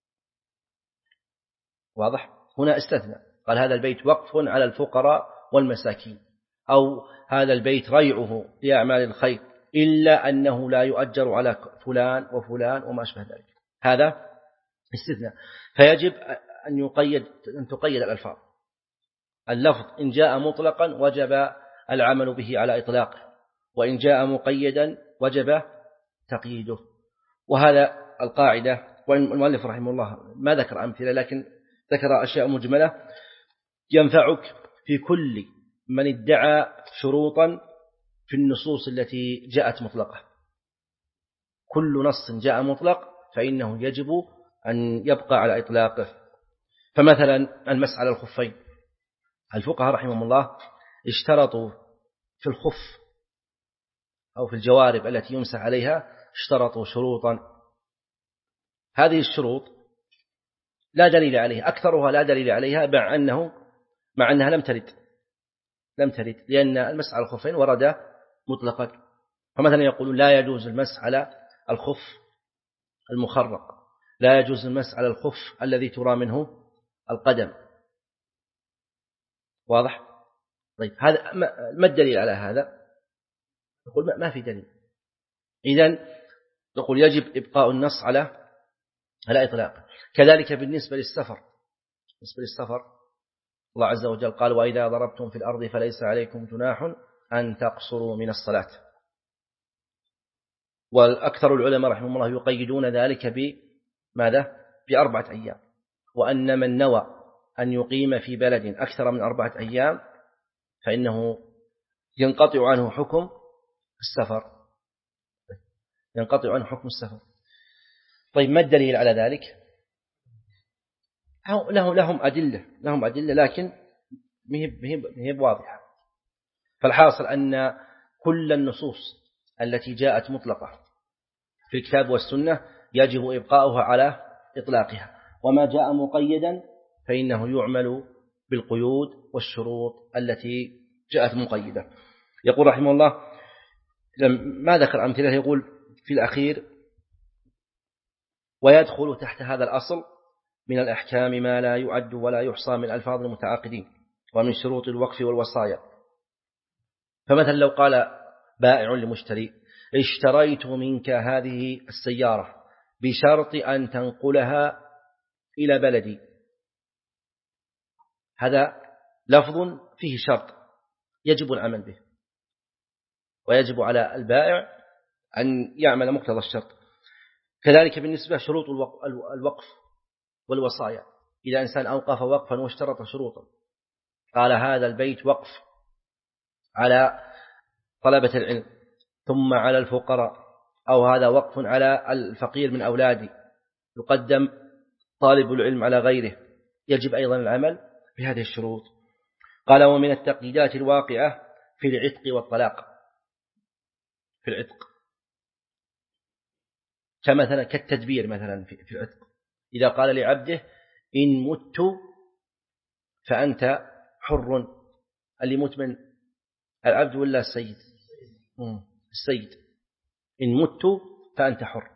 [SPEAKER 2] واضح؟ هنا استثنى، قال هذا البيت وقف على الفقراء والمساكين، أو هذا البيت ريعه لأعمال الخير إلا أنه لا يؤجر على فلان وفلان وما أشبه ذلك، هذا استثناء. فيجب أن يقيد أن تقيد الألفاظ. اللفظ إن جاء مطلقا وجب العمل به على إطلاقه، وإن جاء مقيدا وجب تقييده. وهذا القاعدة. وإن المؤلف رحمه الله ما ذكر أمثلة، لكن ذكر أشياء مجملة ينفعك في كل من ادعى شروطا في النصوص التي جاءت مطلقة. كل نص جاء مطلق فإنه يجب أن يبقى على إطلاقه. فمثلا المسح على الخفين، الفقهاء رحمهم الله اشترطوا في الخف أو في الجوارب التي يمسح عليها اشترطوا شروطا. هذه الشروط لا دليل عليها، أكثرها لا دليل عليها، مع أنه مع أنها لم ترد لم ترد لأن المسح على الخفين ورد مطلقا. فمثلا يقولون: لا يجوز المسح على الخف المخرق، لا يجوز المسح على الخف الذي ترى منه القدم. واضح؟ طيب، هذا ما الدليل على هذا؟ نقول ما في دليل. إذن نقول يجب إبقاء النص على على إطلاقه. كذلك بالنسبة للسفر، بالنسبة للسفر الله عز وجل قال: وإذا ضربتم في الأرض فليس عليكم جناح أن تقصروا من الصلاة. والأكثر العلماء رحمهم الله يقيدون ذلك بماذا؟ بأربعة أيام، وأن من نوى أن يقيم في بلد أكثر من أربعة أيام فإنه ينقطع عنه حكم السفر ينقطع عنه حكم السفر. طيب، ما الدليل على ذلك؟ لهم أدلة لهم أدلة لكن هي واضحة. فالحاصل أن كل النصوص التي جاءت مطلقة في الكتاب والسنة يجب إبقاؤها على إطلاقها، وما جاء مقيدا فإنه يعمل بالقيود والشروط التي جاءت مقيدة. يقول رحمه الله ما ذكر أمثلة، يقول في الأخير: ويدخل تحت هذا الأصل من الأحكام ما لا يعد ولا يحصى من ألفاظ المتعاقدين، ومن شروط الوقف والوصايا. فمثلا لو قال بائع لمشتري: اشتريت منك هذه السيارة بشرط أن تنقلها إلى بلدي، هذا لفظ فيه شرط يجب العمل به، ويجب على البائع أن يعمل مقتضى الشرط. كذلك بالنسبة شروط الوقف والوصايا، إذا إنسان أوقف وقفا واشترط شروطا، قال: هذا البيت وقف على طلبة العلم ثم على الفقراء، أو هذا وقف على الفقير من أولادي، يقدم طالب العلم على غيره، يجب أيضا العمل بهذه الشروط. قال ومن التقييدات الواقعة في العتق والطلاق، في العتق كمثلا كالتدبير مثلا في العتق، إذا قال لعبده إن مت فأنت حر، اللي يموت من العبد ولا السيد؟ السيد. إن مت فأنت حر،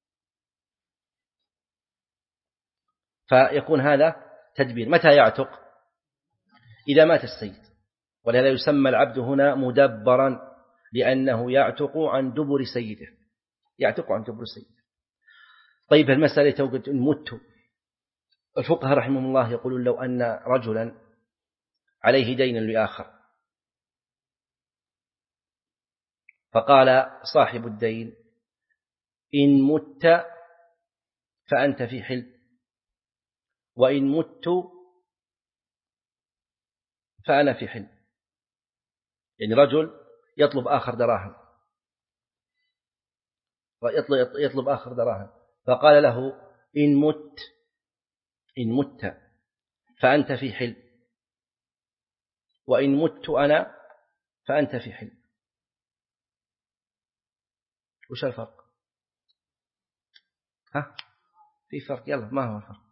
[SPEAKER 2] فيكون هذا تدبير. متى يعتق؟ إذا مات السيد، ولهذا يسمى العبد هنا مدبرا، لأنه يعتق عن دبر سيده، يعتق عن دبر سيده. طيب المسألة توجد إن مت، الفقهاء رحمهم الله يقولون لو أن رجلا عليه دين لآخر، فقال صاحب الدين إن مت فأنت في حل، وإن مت فأنا في حل. يعني رجل يطلب آخر دراهم، يطلب آخر دراهم، فقال له إن مت إن مت فأنت في حل، وإن مت أنا فأنت في حل. وش الفرق؟ ها؟ في فرق؟ يلا، ما هو الفرق؟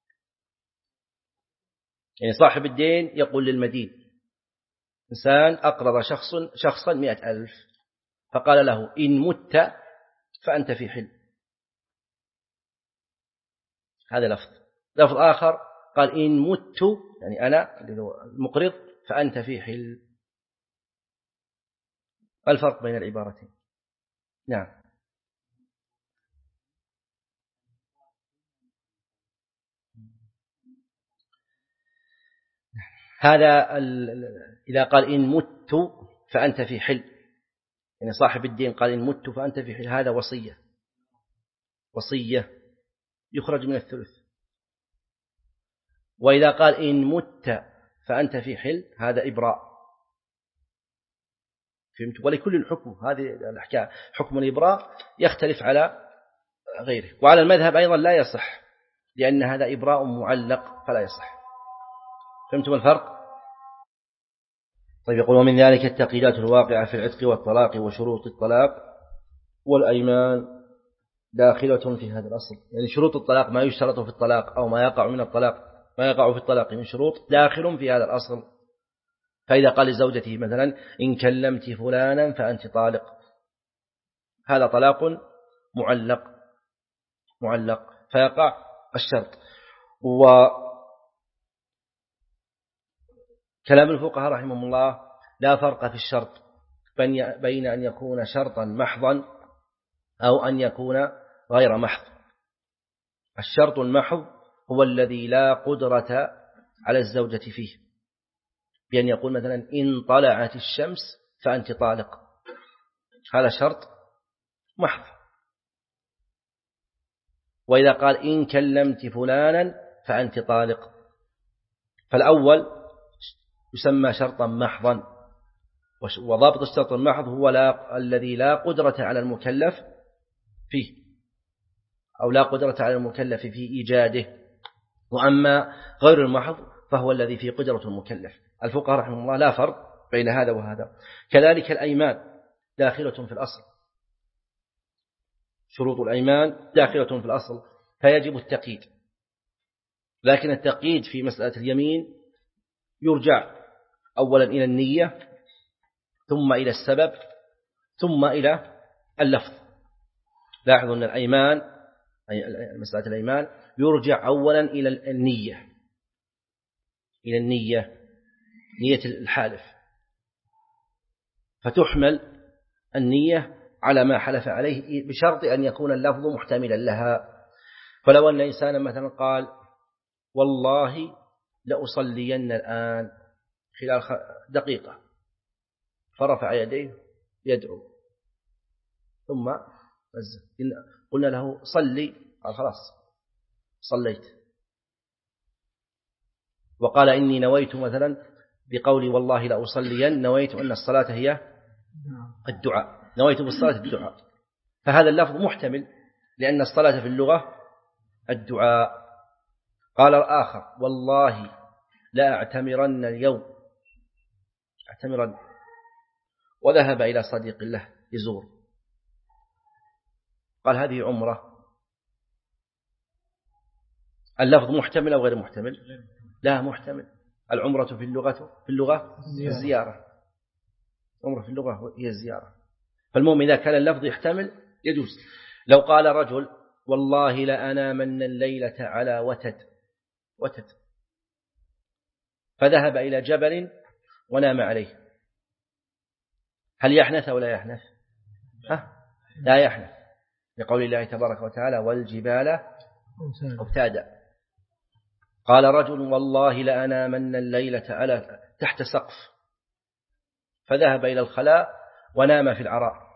[SPEAKER 2] يعني صاحب الدين يقول للمدين، إنسان أقرض شخص شخصا مئة ألف، فقال له إن مت فأنت في حل، هذا لفظ. لفظ آخر قال إن مت، يعني أنا المقرض، فأنت في حل. ما الفرق بين العبارتين؟ نعم. هذا إذا قال إن مت فأنت في حل، يعني صاحب الدين قال إن مت فأنت في حل، هذا وصية، وصية يخرج من الثلث. وإذا قال إن مت فأنت في حل، هذا إبراء. فهمت؟ ولكل الحكم، هذه الأحكام حكم الإبراء يختلف على غيره. وعلى المذهب أيضا لا يصح، لأن هذا إبراء معلق فلا يصح. فهمتم الفرق؟ طيب، يقول ومن ذلك التقييدات الواقعة في العتق والطلاق وشروط الطلاق والأيمان داخلة في هذا الأصل. يعني شروط الطلاق، ما يشترط في الطلاق أو ما يقع من الطلاق، ما يقع في الطلاق من شروط، داخل في هذا الأصل. فإذا قال لزوجته مثلا إن كلمت فلانا فأنت طالق، هذا طلاق معلق معلق فيقع الشرط. وكلام الفقهاء رحمهم الله لا فرق في الشرط بين أن يكون شرطا محضا أو أن يكون غير محض. الشرط المحض هو الذي لا قدرة على الزوجة فيه، بأن يقول مثلا إن طلعت الشمس فأنت طالق، هذا شرط محض. وإذا قال إن كلمت فلانا فأنت طالق، فالأول يسمى شرطا محضا. وضابط الشرط المحض هو لا الذي لا قدرة على المكلف فيه، أو لا قدرة على المكلف في إيجاده. وأما غير المحض فهو الذي في قدرة المكلف. الفقهاء رحمه الله لا فرق بين هذا وهذا. كذلك الأيمان داخلة في الأصل، شروط الأيمان داخلة في الأصل، فيجب التقييد. لكن التقييد في مسألة اليمين يرجع أولا إلى النية، ثم إلى السبب، ثم إلى اللفظ. لاحظوا أن الأيمان، أي مسألة الأيمان، يرجع أولا إلى النية، إلى النية، نية الحالف، فتحمل النية على ما حلف عليه بشرط أن يكون اللفظ محتملا لها. فلو أن إنسانا مثلا قال والله لأصلين الآن خلال دقيقة، فرفع يديه يدعو، ثم قلنا له صلي، قال خلاص صليت. وقال إني نويت مثلا بقولي والله لأصلين، نويت أن الصلاة هي الدعاء، نويت بالصلاة الدعاء، فهذا اللفظ محتمل لأن الصلاة في اللغة الدعاء. قال الآخر والله لا أعتمرن اليوم، معتمرا وذهب إلى صديق له يزور، قال هذه عمرة، اللفظ محتمل أو غير محتمل؟ لا محتمل. العمرة في اللغة في اللغة الزيارة، عمرة في اللغة هي الزيارة. فالمهم إذا كان اللفظ يحتمل يجوز. لو قال رجل والله لأنامن الليلة على وتد وتد فذهب إلى جبل ونام عليه، هل يحنث أو لا يحنث؟ ها؟ لا يحنث، لقول الله تبارك وتعالى والجبال أوتادا. قال رجل والله لأنامن الليلة على تحت سقف فذهب إلى الخلاء ونام في العراء،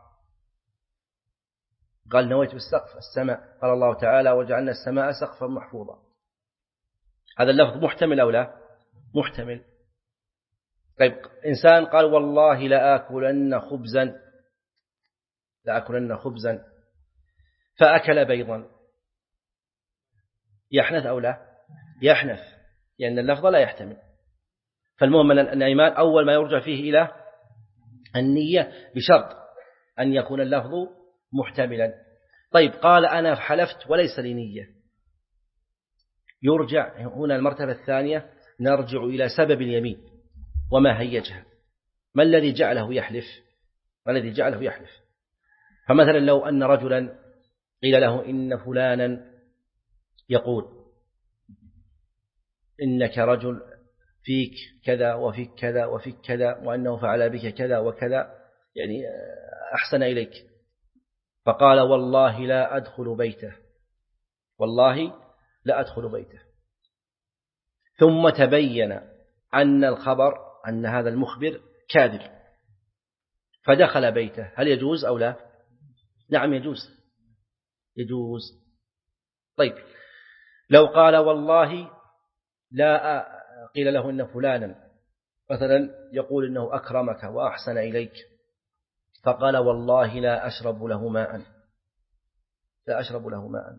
[SPEAKER 2] قال نويت بالسقف السماء، قال الله تعالى وجعلنا السماء سقفا محفوظا. هذا اللفظ محتمل أو لا؟ محتمل. طيب إنسان قال والله لآكلن خبزا لآكلن خبزا فأكل بيضا، يحنث أو لا؟ يحنث، لأن اللفظ لا يحتمل. فالمهم أن الإيمان أول ما يرجع فيه إلى النية بشرط أن يكون اللفظ محتملا. طيب قال أنا حلفت وليس لي نية، يرجع هنا المرتبة الثانية، نرجع إلى سبب اليمين وما هيجها، ما الذي جعله يحلف ما الذي جعله يحلف فمثلا لو أن رجلا قيل له إن فلانا يقول إنك رجل فيك كذا وفيك كذا وفيك كذا وأنه فعل بك كذا وكذا، يعني أحسن إليك، فقال والله لا أدخل بيته والله لا أدخل بيته ثم تبين أن الخبر أن هذا المخبر كاذب فدخل بيته، هل يجوز أو لا؟ نعم يجوز يجوز. طيب لو قال والله لا قيل له إن فلانا مثلا يقول إنه أكرمك وأحسن إليك فقال والله لا أشرب له ماء لا أشرب له ماء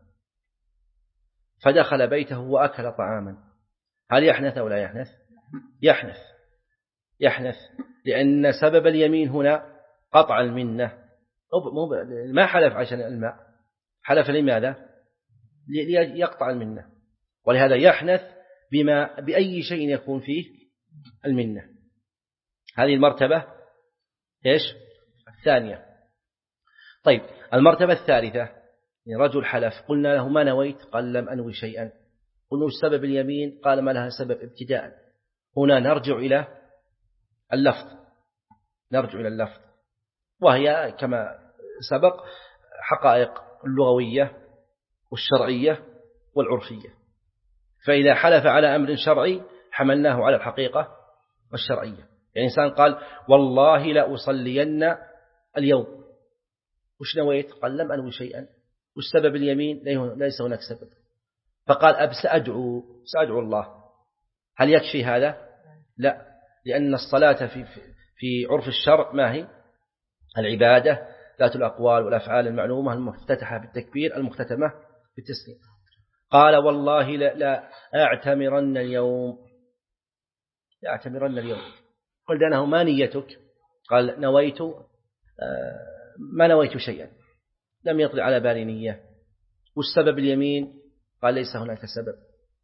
[SPEAKER 2] فدخل بيته وأكل طعاما، هل يحنث أو لا يحنث؟ يحنث يحنث لأن سبب اليمين هنا قطع المنة، ما حلف عشان الماء، حلف لماذا؟ ليقطع المنة، ولهذا يحنث بما بأي شيء يكون فيه المنة. هذه المرتبة إيش؟ الثانية. طيب المرتبة الثالثة، رجل حلف قلنا له ما نويت؟ قال لم أنوي شيئا، قلنا سبب اليمين؟ قال ما لها سبب ابتداء. هنا نرجع إلى اللفظ نرجع إلى اللفظ وهي كما سبق حقائق اللغوية والشرعية والعرفية، فإذا حلف على أمر شرعي حملناه على الحقيقة والشرعية. يعني إنسان قال والله لا أصلين اليوم، وش نويت؟ قال لم أنوي شيئا، والسبب اليمين؟ ليس هناك سبب، فقال أب سأدعو سأدعو الله، هل يكفي هذا؟ لا، لأن الصلاة في في عرف الشرع ما هي؟ العبادة ذات الأقوال والأفعال المعلومة المفتتحة بالتكبير المختتمة بالتسليم. قال والله لا, لا أعتمرن اليوم لا أعتمرن اليوم قلت أنه ما نيتك؟ قال نويت ما نويت شيئا، لم يطلع على بالي نية، والسبب اليمين؟ قال ليس هناك سبب.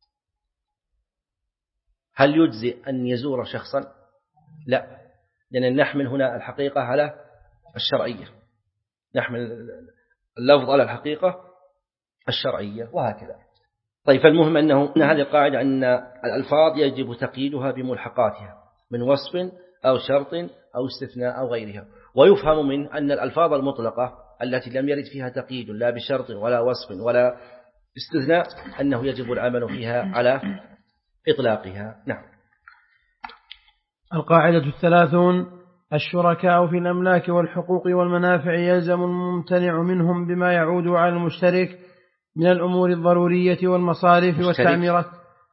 [SPEAKER 2] هل يجزئ أن يزور شخصا؟ لا، لأن نحمل هنا الحقيقة على الشرعية، نحمل اللفظ على الحقيقة الشرعية وهكذا. طيب فالمهم أنه أن هذه القاعدة أن الألفاظ يجب تقييدها بملحقاتها من وصف أو شرط أو استثناء أو غيرها، ويفهم من أن الألفاظ المطلقة التي لم يرد فيها تقييد لا بشرط ولا وصف ولا استثناء أنه يجب العمل فيها على إطلاقها. نعم.
[SPEAKER 1] القاعدة الثلاثون: الشركاء في الأملاك والحقوق والمنافع يلزم الممتنع منهم بما يعود على المشترك من الأمور الضرورية والمصارف والتعميرات.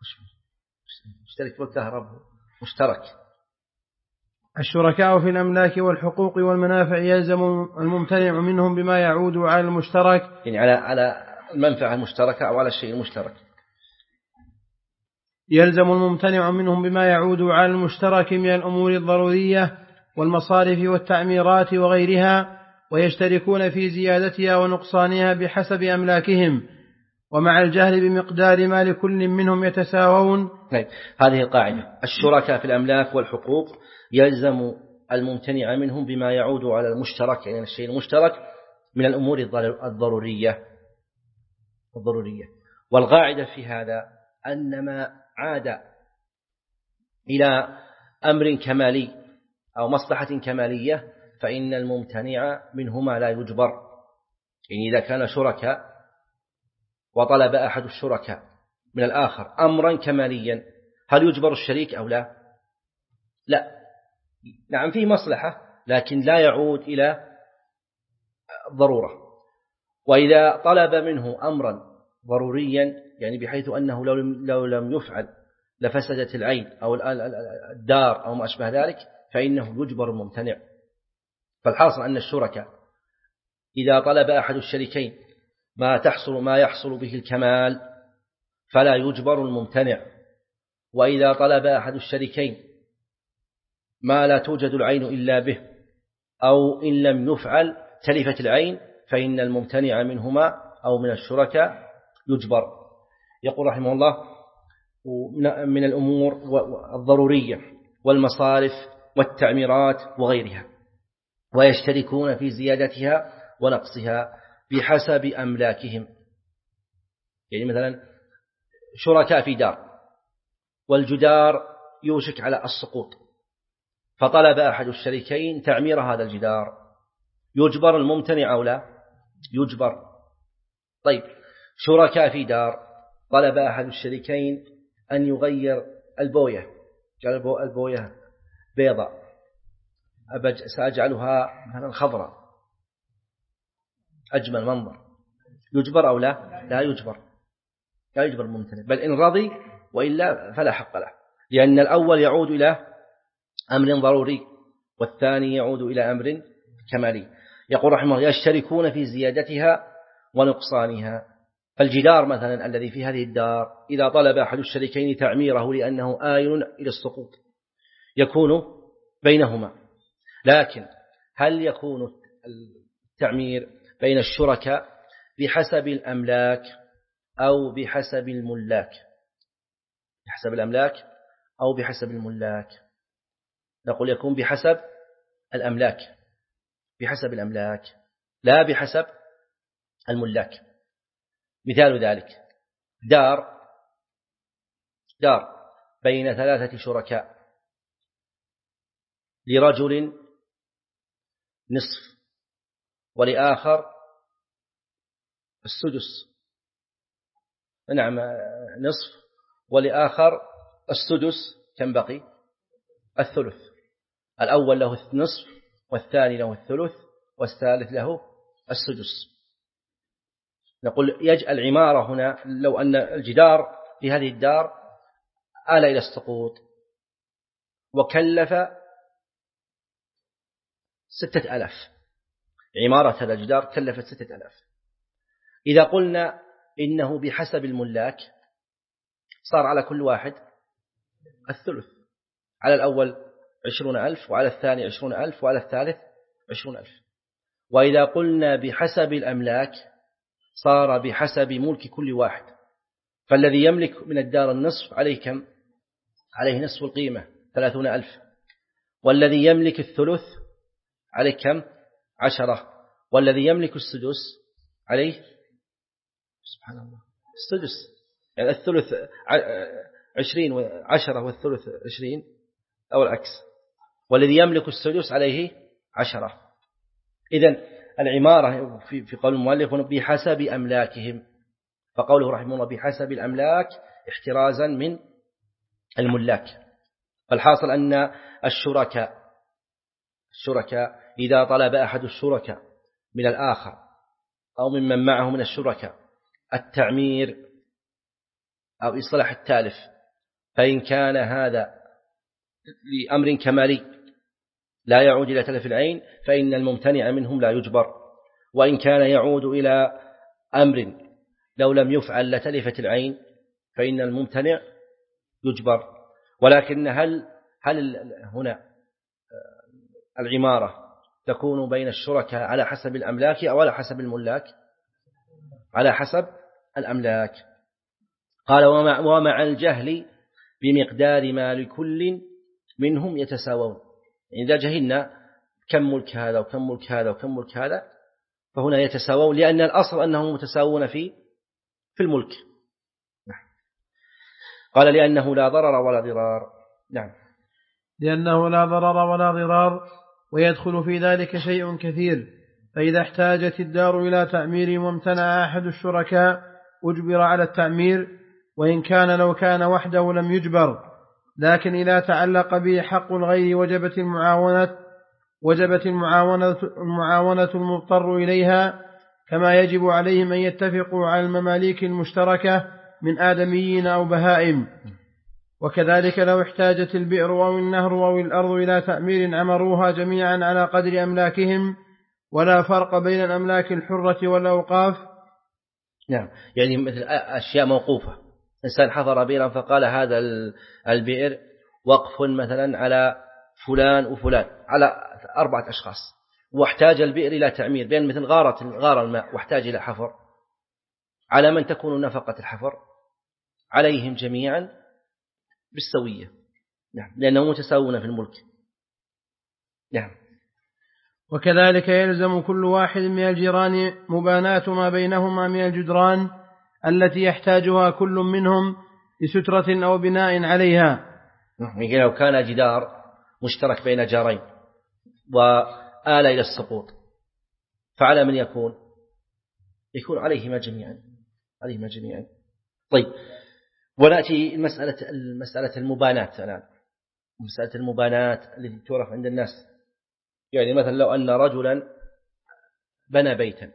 [SPEAKER 2] مشترك والكهرباء مشترك.
[SPEAKER 1] الشركاء في الأملاك والحقوق والمنافع يلزم الممتنع منهم بما يعود على المشترك،
[SPEAKER 2] يعني على على المنفعة المشتركة أو على الشيء المشترك.
[SPEAKER 1] يلزم الممتنع منهم بما يعود على المشترك من الأمور الضرورية والمصارف والتعميرات وغيرها، ويشتركون في زيادتها ونقصانها بحسب أملاكهم، ومع الجهل بمقدار ما لكل منهم يتساوون.
[SPEAKER 2] هذه القاعدة: الشركاء في الأملاك والحقوق يلزم الممتنع منهم بما يعود على المشترك، يعني الشيء المشترك من الأمور الضرورية الضرورية والقاعدة في هذا أن ما عاد إلى أمر كمالي أو مصلحة كمالية فإن الممتنع منهما لا يجبر. يعني إذا كان شركاء وطلب أحد الشركاء من الآخر أمرا كماليا، هل يجبر الشريك أو لا؟ لا، نعم فيه مصلحة لكن لا يعود إلى ضرورة. وإذا طلب منه أمرا ضروريا، يعني بحيث أنه لو لم يفعل لفسدت العين أو الدار أو ما أشبه ذلك، فإنه يجبر الممتنع. فالحاصل أن الشركاء إذا طلب أحد الشريكين ما تحصل ما يحصل به الكمال فلا يجبر الممتنع، وإذا طلب أحد الشريكين ما لا توجد العين إلا به أو إن لم يفعل تلفت العين فإن الممتنع منهما أو من الشركاء يجبر. يقول رحمه الله: من الأمور الضرورية والمصارف والتعميرات وغيرها، ويشتركون في زيادتها ونقصها بحسب أملاكهم. يعني مثلا شركاء في دار والجدار يوشك على السقوط، فطلب أحد الشريكين تعمير هذا الجدار، يجبر الممتنع أو لا؟ يجبر. طيب، شركاء في دار طلب أحد الشريكين أن يغير البوية، قال البوية بيضاء سأجعلها مثلا خضراء أجمل منظر، يجبر أو لا؟ لا يجبر، لا يجبر الممتنع، بل إن رضي وإلا فلا حق له، لأن الأول يعود إلى أمر ضروري والثاني يعود إلى أمر كمالي. يقول رحمه الله: يشتركون في زيادتها ونقصانها. فالجدار مثلا الذي في هذه الدار إذا طلب أحد الشريكين تعميره لأنه آيل إلى السقوط يكون بينهما، لكن هل يكون التعمير بين الشركاء بحسب الأملاك أو بحسب الملاك؟ بحسب الأملاك أو بحسب الملاك؟ نقول يكون بحسب الأملاك، بحسب الأملاك لا بحسب الملاك. مثال ذلك: دار دار بين ثلاثة شركاء، لرجل نصف ولآخر السدس، نعم نصف، ولآخر السدس، كم بقي؟ الثلث. الأول له النصف والثاني له الثلث والثالث له السدس. نقول يجعل العمارة هنا لو أن الجدار في هذه الدار آل إلى السقوط وكلف ستة ألاف، عمارة هذا الجدار كلفت ستة ألاف. إذا قلنا إنه بحسب الملاك صار على كل واحد الثلث، على الأول عشرون ألف وعلى الثاني عشرون ألف وعلى الثالث عشرون ألف. وإذا قلنا بحسب الأملاك صار بحسب ملك كل واحد، فالذي يملك من الدار النصف عليه كم؟ عليه نصف القيمة ثلاثون ألف، والذي يملك الثلث عليه كم؟ عشرة، والذي يملك السدس عليه سبحان الله السدس، يعني الثلث عشرين وعشرة والثلث عشرين أو العكس، والذي يملك السدس عليه عشرة. إذن العمارة في قول المؤلف بحسب أملاكهم، فقوله رحمه الله بحسب الأملاك احترازا من الملاك. فالحاصل أن الشركاء الشركاء إذا طلب أحد الشركاء من الآخر أو ممن معه من الشركاء التعمير أو إصلاح التالف، فإن كان هذا لأمر كمالي لا يعود إلى تلف العين فإن الممتنع منهم لا يجبر، وإن كان يعود إلى أمر لو لم يفعل لتلفت العين فإن الممتنع يجبر. ولكن هل هل هنا العمارة تكون بين الشركاء على حسب الأملاك أو على حسب الملاك؟ على حسب الأملاك. قال ومع, ومع الجهل بمقدار ما لكل منهم يتساوون. إذا جهلنا كم ملك هذا وكم ملك هذا وكم ملك هذا فهنا يتساوون، لأن الأصل أنهم متساوون في في الملك. قال لأنه لا ضرر ولا ضرار. نعم،
[SPEAKER 1] لأنه لا ضرر ولا ضرار، ويدخل في ذلك شيء كثير. فإذا احتاجت الدار إلى تعمير وامتنع أحد الشركاء أجبر على التعمير، وإن كان لو كان وحده لم يجبر. لكن إذا تعلق به حق الغير وجبت المعاونة وجبت المعاونة, المعاونة المضطر إليها، كما يجب عليهم أن يتفقوا على المماليك المشتركة من آدميين أو بهائم. وكذلك لو احتاجت البئر أو النهر أو الأرض إلى تعمير عمروها جميعا على قدر أملاكهم، ولا فرق بين الأملاك الحرة والأوقاف.
[SPEAKER 2] نعم، يعني مثل أشياء موقوفة، إنسان حفر بئرا فقال هذا البئر وقف مثلا على فلان وفلان، على أربعة أشخاص، واحتاج البئر إلى تعمير، بين مثل غارة غار الماء واحتاج إلى حفر، على من تكون نفقة الحفر؟ عليهم جميعا بالسوية. نعم، لأنهم متساوون في الملك. نعم.
[SPEAKER 1] وكذلك يلزم كل واحد من الجيران مباناة ما بينهما من الجدران التي يحتاجها كل منهم لسترة أو بناء عليها.
[SPEAKER 2] لو كان جدار مشترك بين جارين وآل إلى السقوط فعلى من يكون؟ يكون عليهما جميعا، عليهما جميعا. طيب، ونأتي مسألة مسألة المبانات الآن. مسألة المبانات التي تعرف عند الناس، يعني مثلا لو أن رجلا بنى بيتا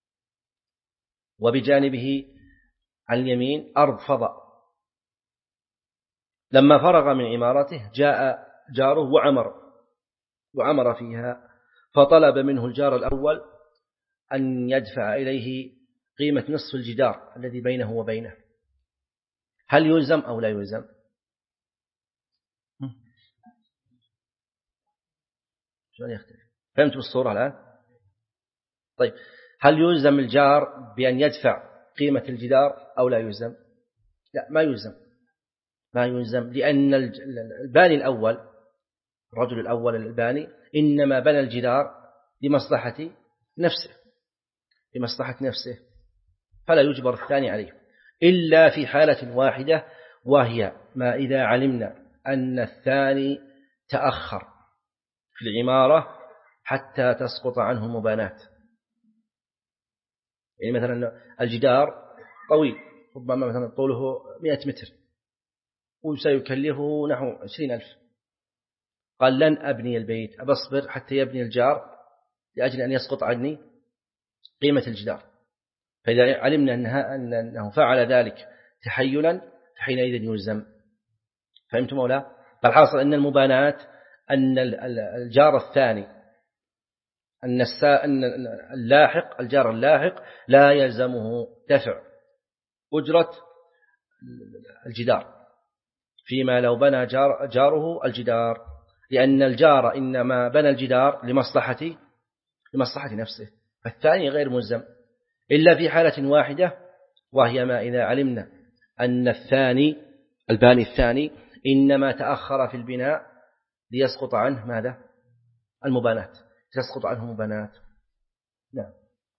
[SPEAKER 2] وبجانبه عن اليمين أرض فضاء، لما فرغ من عمارته جاء جاره وعمر وعمر فيها، فطلب منه الجار الأول أن يدفع إليه قيمة نصف الجدار الذي بينه وبينه، هل يلزم أو لا يلزم؟ شلون يختلف؟ فهمت بالصورة الآن؟ طيب، هل يلزم الجار بأن يدفع قيمة الجدار أو لا يلزم؟ لا، ما يلزم، ما يلزم، لأن الباني الأول، الرجل الأول الباني، إنما بنى الجدار لمصلحة نفسه، لمصلحة نفسه، فلا يجبر الثاني عليه إلا في حالة واحدة، وهي ما إذا علمنا أن الثاني تأخر في العمارة حتى تسقط عنه مبانات. يعني مثلا الجدار طويل، ربما مثلا طوله مئة متر وسيكلفه نحو عشرين ألف، قال لن أبني البيت، أبصبر حتى يبني الجار لأجل أن يسقط عني قيمة الجدار. فإذا علمنا أنها أنه فعل ذلك تحيلا فحينئذ يلزم. فهمتم أو لا؟ فالحاصل أن المبانات أن الجار الثاني، أن اللاحق الجار اللاحق لا يلزمه دفع أجرة الجدار فيما لو بنى جار جاره الجدار، لأن الجار إنما بنى الجدار لمصلحة لمصلحة نفسه، فالثاني غير ملزم إلا في حالة واحدة، وهي ما إذا علمنا أن الثاني الباني الثاني إنما تأخر في البناء ليسقط عنه ماذا؟ المبانات، تسقط عنه مبانات. نعم.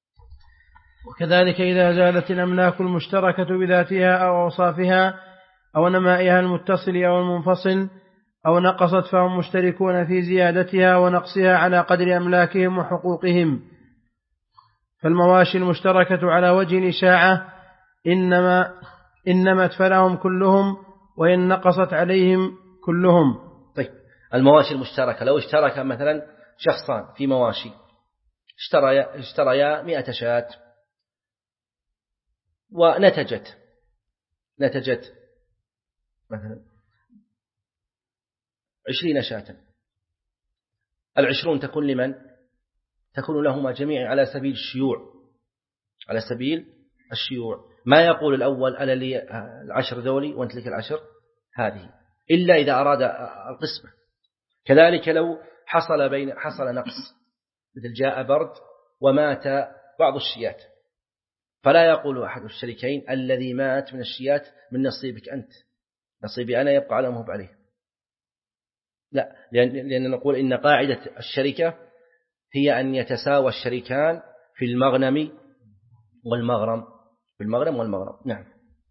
[SPEAKER 1] وكذلك إذا زالت الأملاك المشتركة بذاتها أو أوصافها أو نمائها المتصل أو المنفصل أو نقصت، فهم مشتركون في زيادتها ونقصها على قدر أملاكهم وحقوقهم. فالمواشي المشتركة على وجه الإشاعة إنما إنما فلهم كلهم، وإن نقصت عليهم كلهم.
[SPEAKER 2] طيب، المواشي المشتركة لو اشترك مثلا شخصان في مواشي، اشتريا اشتريا مئة شاة ونتجت نتجت مثلا عشرين شاة، العشرون تكون لمن؟ تكون لهما جميعا على سبيل الشيوع، على سبيل الشيوع. ما يقول الأول أنا لي العشر دولي وأنت لك العشر، هذه إلا إذا أراد القسمة. كذلك لو حصل بين حصل نقص، مثل جاء برد ومات بعض الشيات، فلا يقول أحد الشريكين الذي مات من الشيات من نصيبك أنت، نصيبي أنا يبقى على مهب عليه، لا، لأن, لأن نقول إن قاعدة الشركة هي أن يتساوى الشريكان في المغنم والمغرم، في المغرم والمغرم. نعم.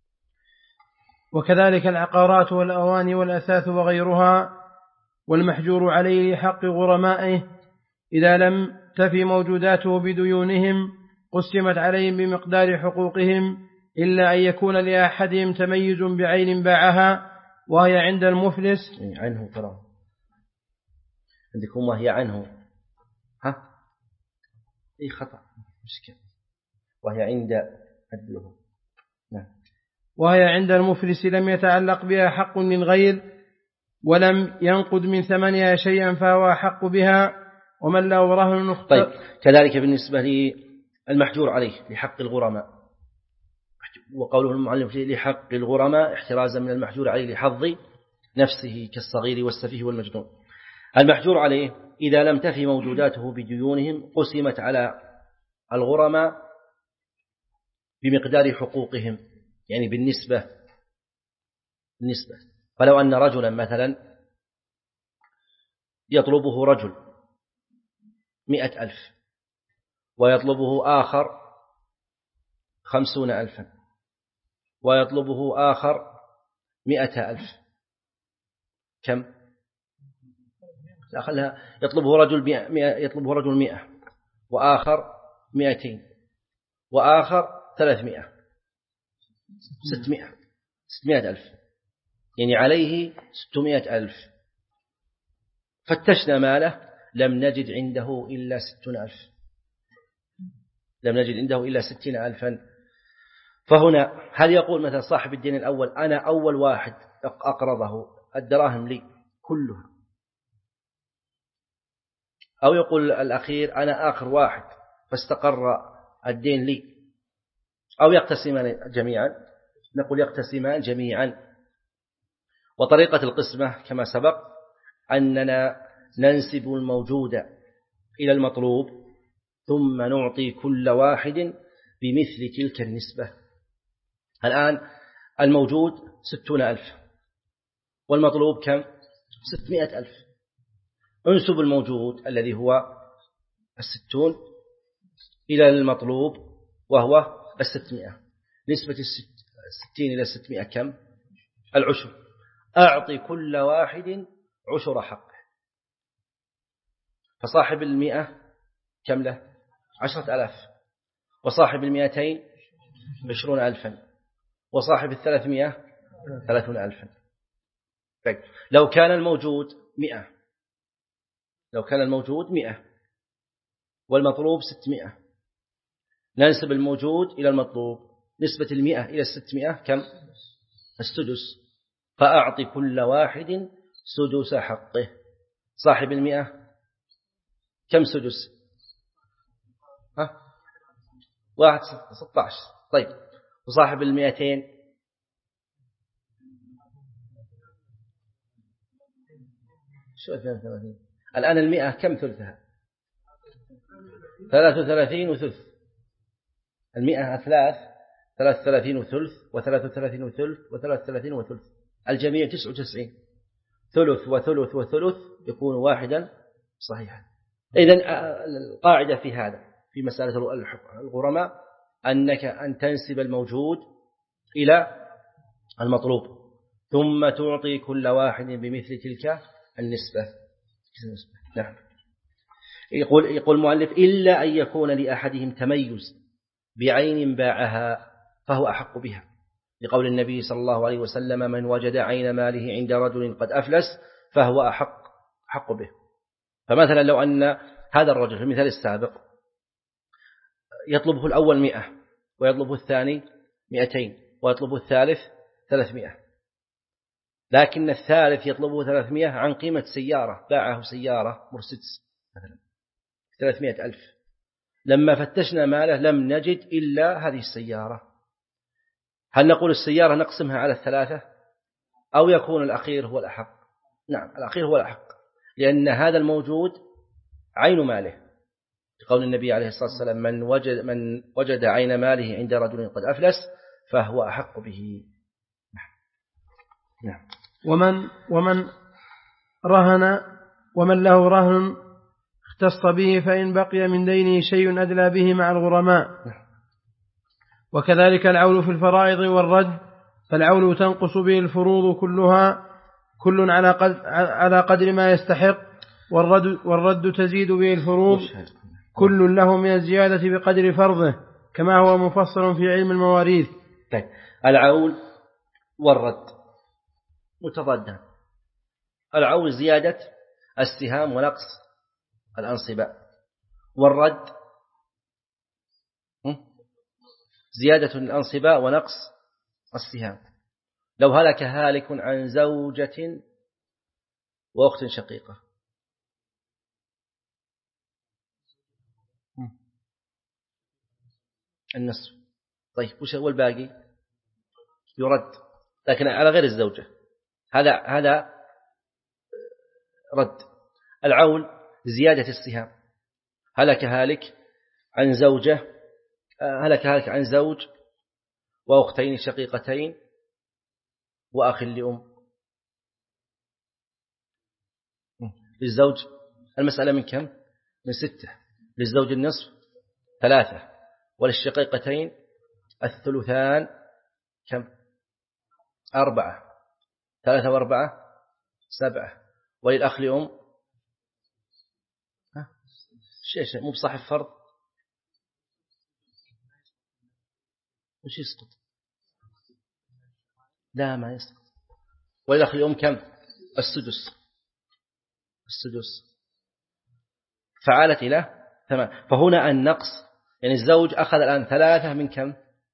[SPEAKER 1] وكذلك العقارات والأواني والأثاث وغيرها، والمحجور عليه لحق غرمائه إذا لم تفي موجوداته بديونهم قسمت عليهم بمقدار حقوقهم، إلا أن يكون لأحدهم تميز بعين باعها وهي عند المفلس.
[SPEAKER 2] عنه ترى عندكم وهي عنه، ها أي خطأ مشكلة، وهي عند الديون. نعم.
[SPEAKER 1] وهي عند المفلس لم يتعلق بها حق من غير ولم ينقض من ثمنها شيئا فهو أحق بها، ومن له رهن نخطئ.
[SPEAKER 2] طيب كذلك بالنسبة للمحجور عليه لحق الغرماء، وقوله المعلم فيه لحق الغرماء احترازا من المحجور عليه لحظ نفسه كالصغير والسفيه والمجنون. المحجور عليه إذا لم تفي موجوداته بديونهم قسمت على الغرماء بمقدار حقوقهم، يعني بالنسبة بالنسبة فلو أن رجلا مثلا يطلبه رجل مئة ألف ويطلبه آخر خمسون ألفا ويطلبه آخر مئة ألف، كم؟ يطلبه رجل مئة يطلبه رجل مئة وآخر مئتين وآخر ثلاثمائة ستمائة ستمائة ألف، يعني عليه ستمائة ألف. فتشنا ماله لم نجد عنده إلا ستون ألف، لم نجد عنده إلا ستين ألفا. فهنا هل يقول مثلا صاحب الدين الأول أنا أول واحد أقرضه الدراهم لي كلها، أو يقول الأخير أنا آخر واحد فاستقر الدين لي، أو يقتسمان جميعا؟ نقول يقتسمان جميعا. وطريقة القسمة كما سبق أننا ننسب الموجود إلى المطلوب ثم نعطي كل واحد بمثل تلك النسبة. الآن الموجود ستون ألف والمطلوب كم؟ ستمائة ألف. انسب الموجود الذي هو الستون إلى المطلوب وهو الستمائة. نسبة الستين إلى الستمائة كم؟ العشر. أعطي كل واحد عشر حقه. فصاحب المئة كم له؟ عشرة ألاف، وصاحب المئتين عشرون ألفا، وصاحب الثلاثمائة ثلاثون ألفا. طيب لو كان الموجود مئة، لو كان الموجود مئة والمطلوب ستمائة، ننسب الموجود إلى المطلوب. نسبة المئة إلى الستمائة كم؟ السدس. فأعطي كل واحد سدس حقه. صاحب المئة كم سدس؟ ها؟ واحد ستة عشر. طيب وصاحب المئتين شو اثنين وثلاثين؟ الآن المئة كم ثلثها؟ ثلاث وثلاثين وثلث. المئة أثلاث ثلاث وثلاثين وثلث وثلاث وثلاثين وثلث وثلاث وثلاثين وثلث، الجميع تسعة وتسعين. ثلث وثلث وثلث يكون واحدا صحيحا. إذن القاعدة في هذا في مسألة الغرماء أنك أن تنسب الموجود إلى المطلوب ثم تعطي كل واحد بمثل تلك النسبة. نعم. يقول يقول المؤلف إلا أن يكون لأحدهم تميز بعين باعها فهو أحق بها، لقول النبي صلى الله عليه وسلم من وجد عين ماله عند رجل قد أفلس فهو أحق حق به. فمثلا لو أن هذا الرجل في المثال السابق يطلبه الأول مئة ويطلبه الثاني مئتين ويطلبه الثالث ثلاثمائة، لكن الثالث يطلبه ثلاثمائة عن قيمة سيارة، باعه سيارة مرسيدس مثلا ثلاثمائة ألف. لما فتشنا ماله لم نجد إلا هذه السيارة. هل نقول السيارة نقسمها على الثلاثة؟ أو يكون الأخير هو الأحق. نعم الأخير هو الأحق، لأن هذا الموجود عين ماله، قول النبي عليه الصلاة والسلام من وجد, من وجد عين ماله عند رجل قد أفلس فهو أحق به. نعم.
[SPEAKER 1] ومن ومن رهن ومن له رهن اختص به فإن بقي من دينه شيء أدلى به مع الغرماء. وكذلك العول في الفرائض والرد، فالعول تنقص به الفروض كلها كل على قدر, على قدر ما يستحق، والرد, والرد تزيد به الفروض كل له من الزيادة بقدر فرضه، كما هو مفصل في علم المواريث.
[SPEAKER 2] طيب العول والرد متضادان. العول زيادة السهام ونقص الأنصباء، والرد زيادة الأنصباء ونقص السهام. لو هلك هالك عن زوجة وأخت شقيقة النصف، طيب وش هو الباقي؟ يرد، لكن على غير الزوجة. هذا هذا رد. العول زيادة السهام، هلك هالك عن زوجة هلك هالك عن زوج وأختين شقيقتين وأخ لأم. للزوج المسألة من كم؟ من ستة. للزوج النصف ثلاثة، وللشقيقتين الثلثان كم؟ أربعة. ثلاثة وأربعة سبعة، وللأخ لأم شيء مو بصاحب فرض وش يسقط؟ لا ما يسقط. وللأخ لأم كم؟ السدس. السدس فعالت إلى ثمان. فهنا النقص يعني الزوج أخذ الآن ثلاثة من كم؟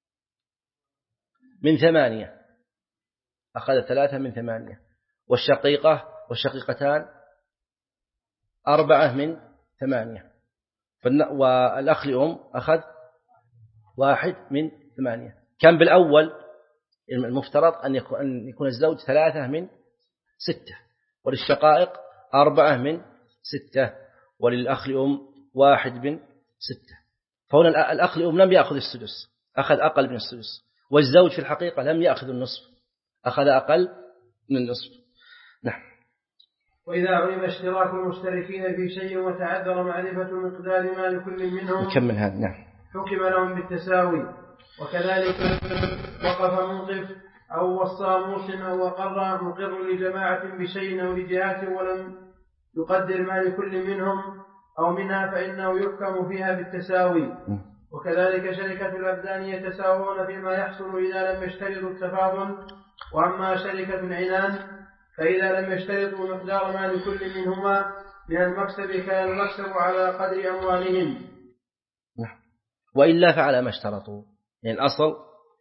[SPEAKER 2] من ثمانية. أخذ ثلاثة من ثمانية. والشقيقة والشقيقتان أربعة من ثمانية. والأخ لأم أخذ واحد من ثمانية. كم بالأول؟ المفترض أن يكون, أن يكون الزوج ثلاثة من ستة، وللشقائق أربعة من ستة، وللأخ لأم واحد من ستة. فهنا الأخ لأم لم يأخذ السدس، أخذ أقل من السدس. والزوج في الحقيقة لم يأخذ النصف، أخذ أقل من النصف. نعم.
[SPEAKER 1] وإذا علم اشتراك المشتركين في شيء وتعذر معرفة مقدار ما لكل منهم
[SPEAKER 2] نكمل هذا. نعم.
[SPEAKER 1] حكم لهم بالتساوي. وكذلك وقف منقف أو وصى موصٍ أو أقر مقر لجماعة بشيء أو لجهات ولم يقدر ما لكل منهم أو منها فإنه يحكم فيها بالتساوي. وكذلك شركة الأبدان يتساوون فيما يحصل إذا لم يشترطوا التفاضل. وأما شركة العنان فإذا لم يشترطوا مقدار ما لكل منهما من المكسب كان المكسب على قدر أموالهم.
[SPEAKER 2] وإلا فعلى ما اشترطوا. يعني الأصل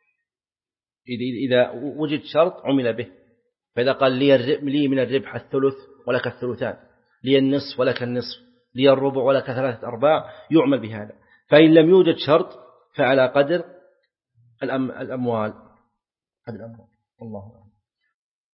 [SPEAKER 2] إذا وجد شرط عمل به. فإذا قال لي من الربح الثلث ولك الثلثان، لي النصف ولك النصف، لي الربع ولك ثلاثة أرباع، يعمل بهذا. فإن لم يوجد شرط فعلى قدر الأموال. هذا الأمر الله أعلم.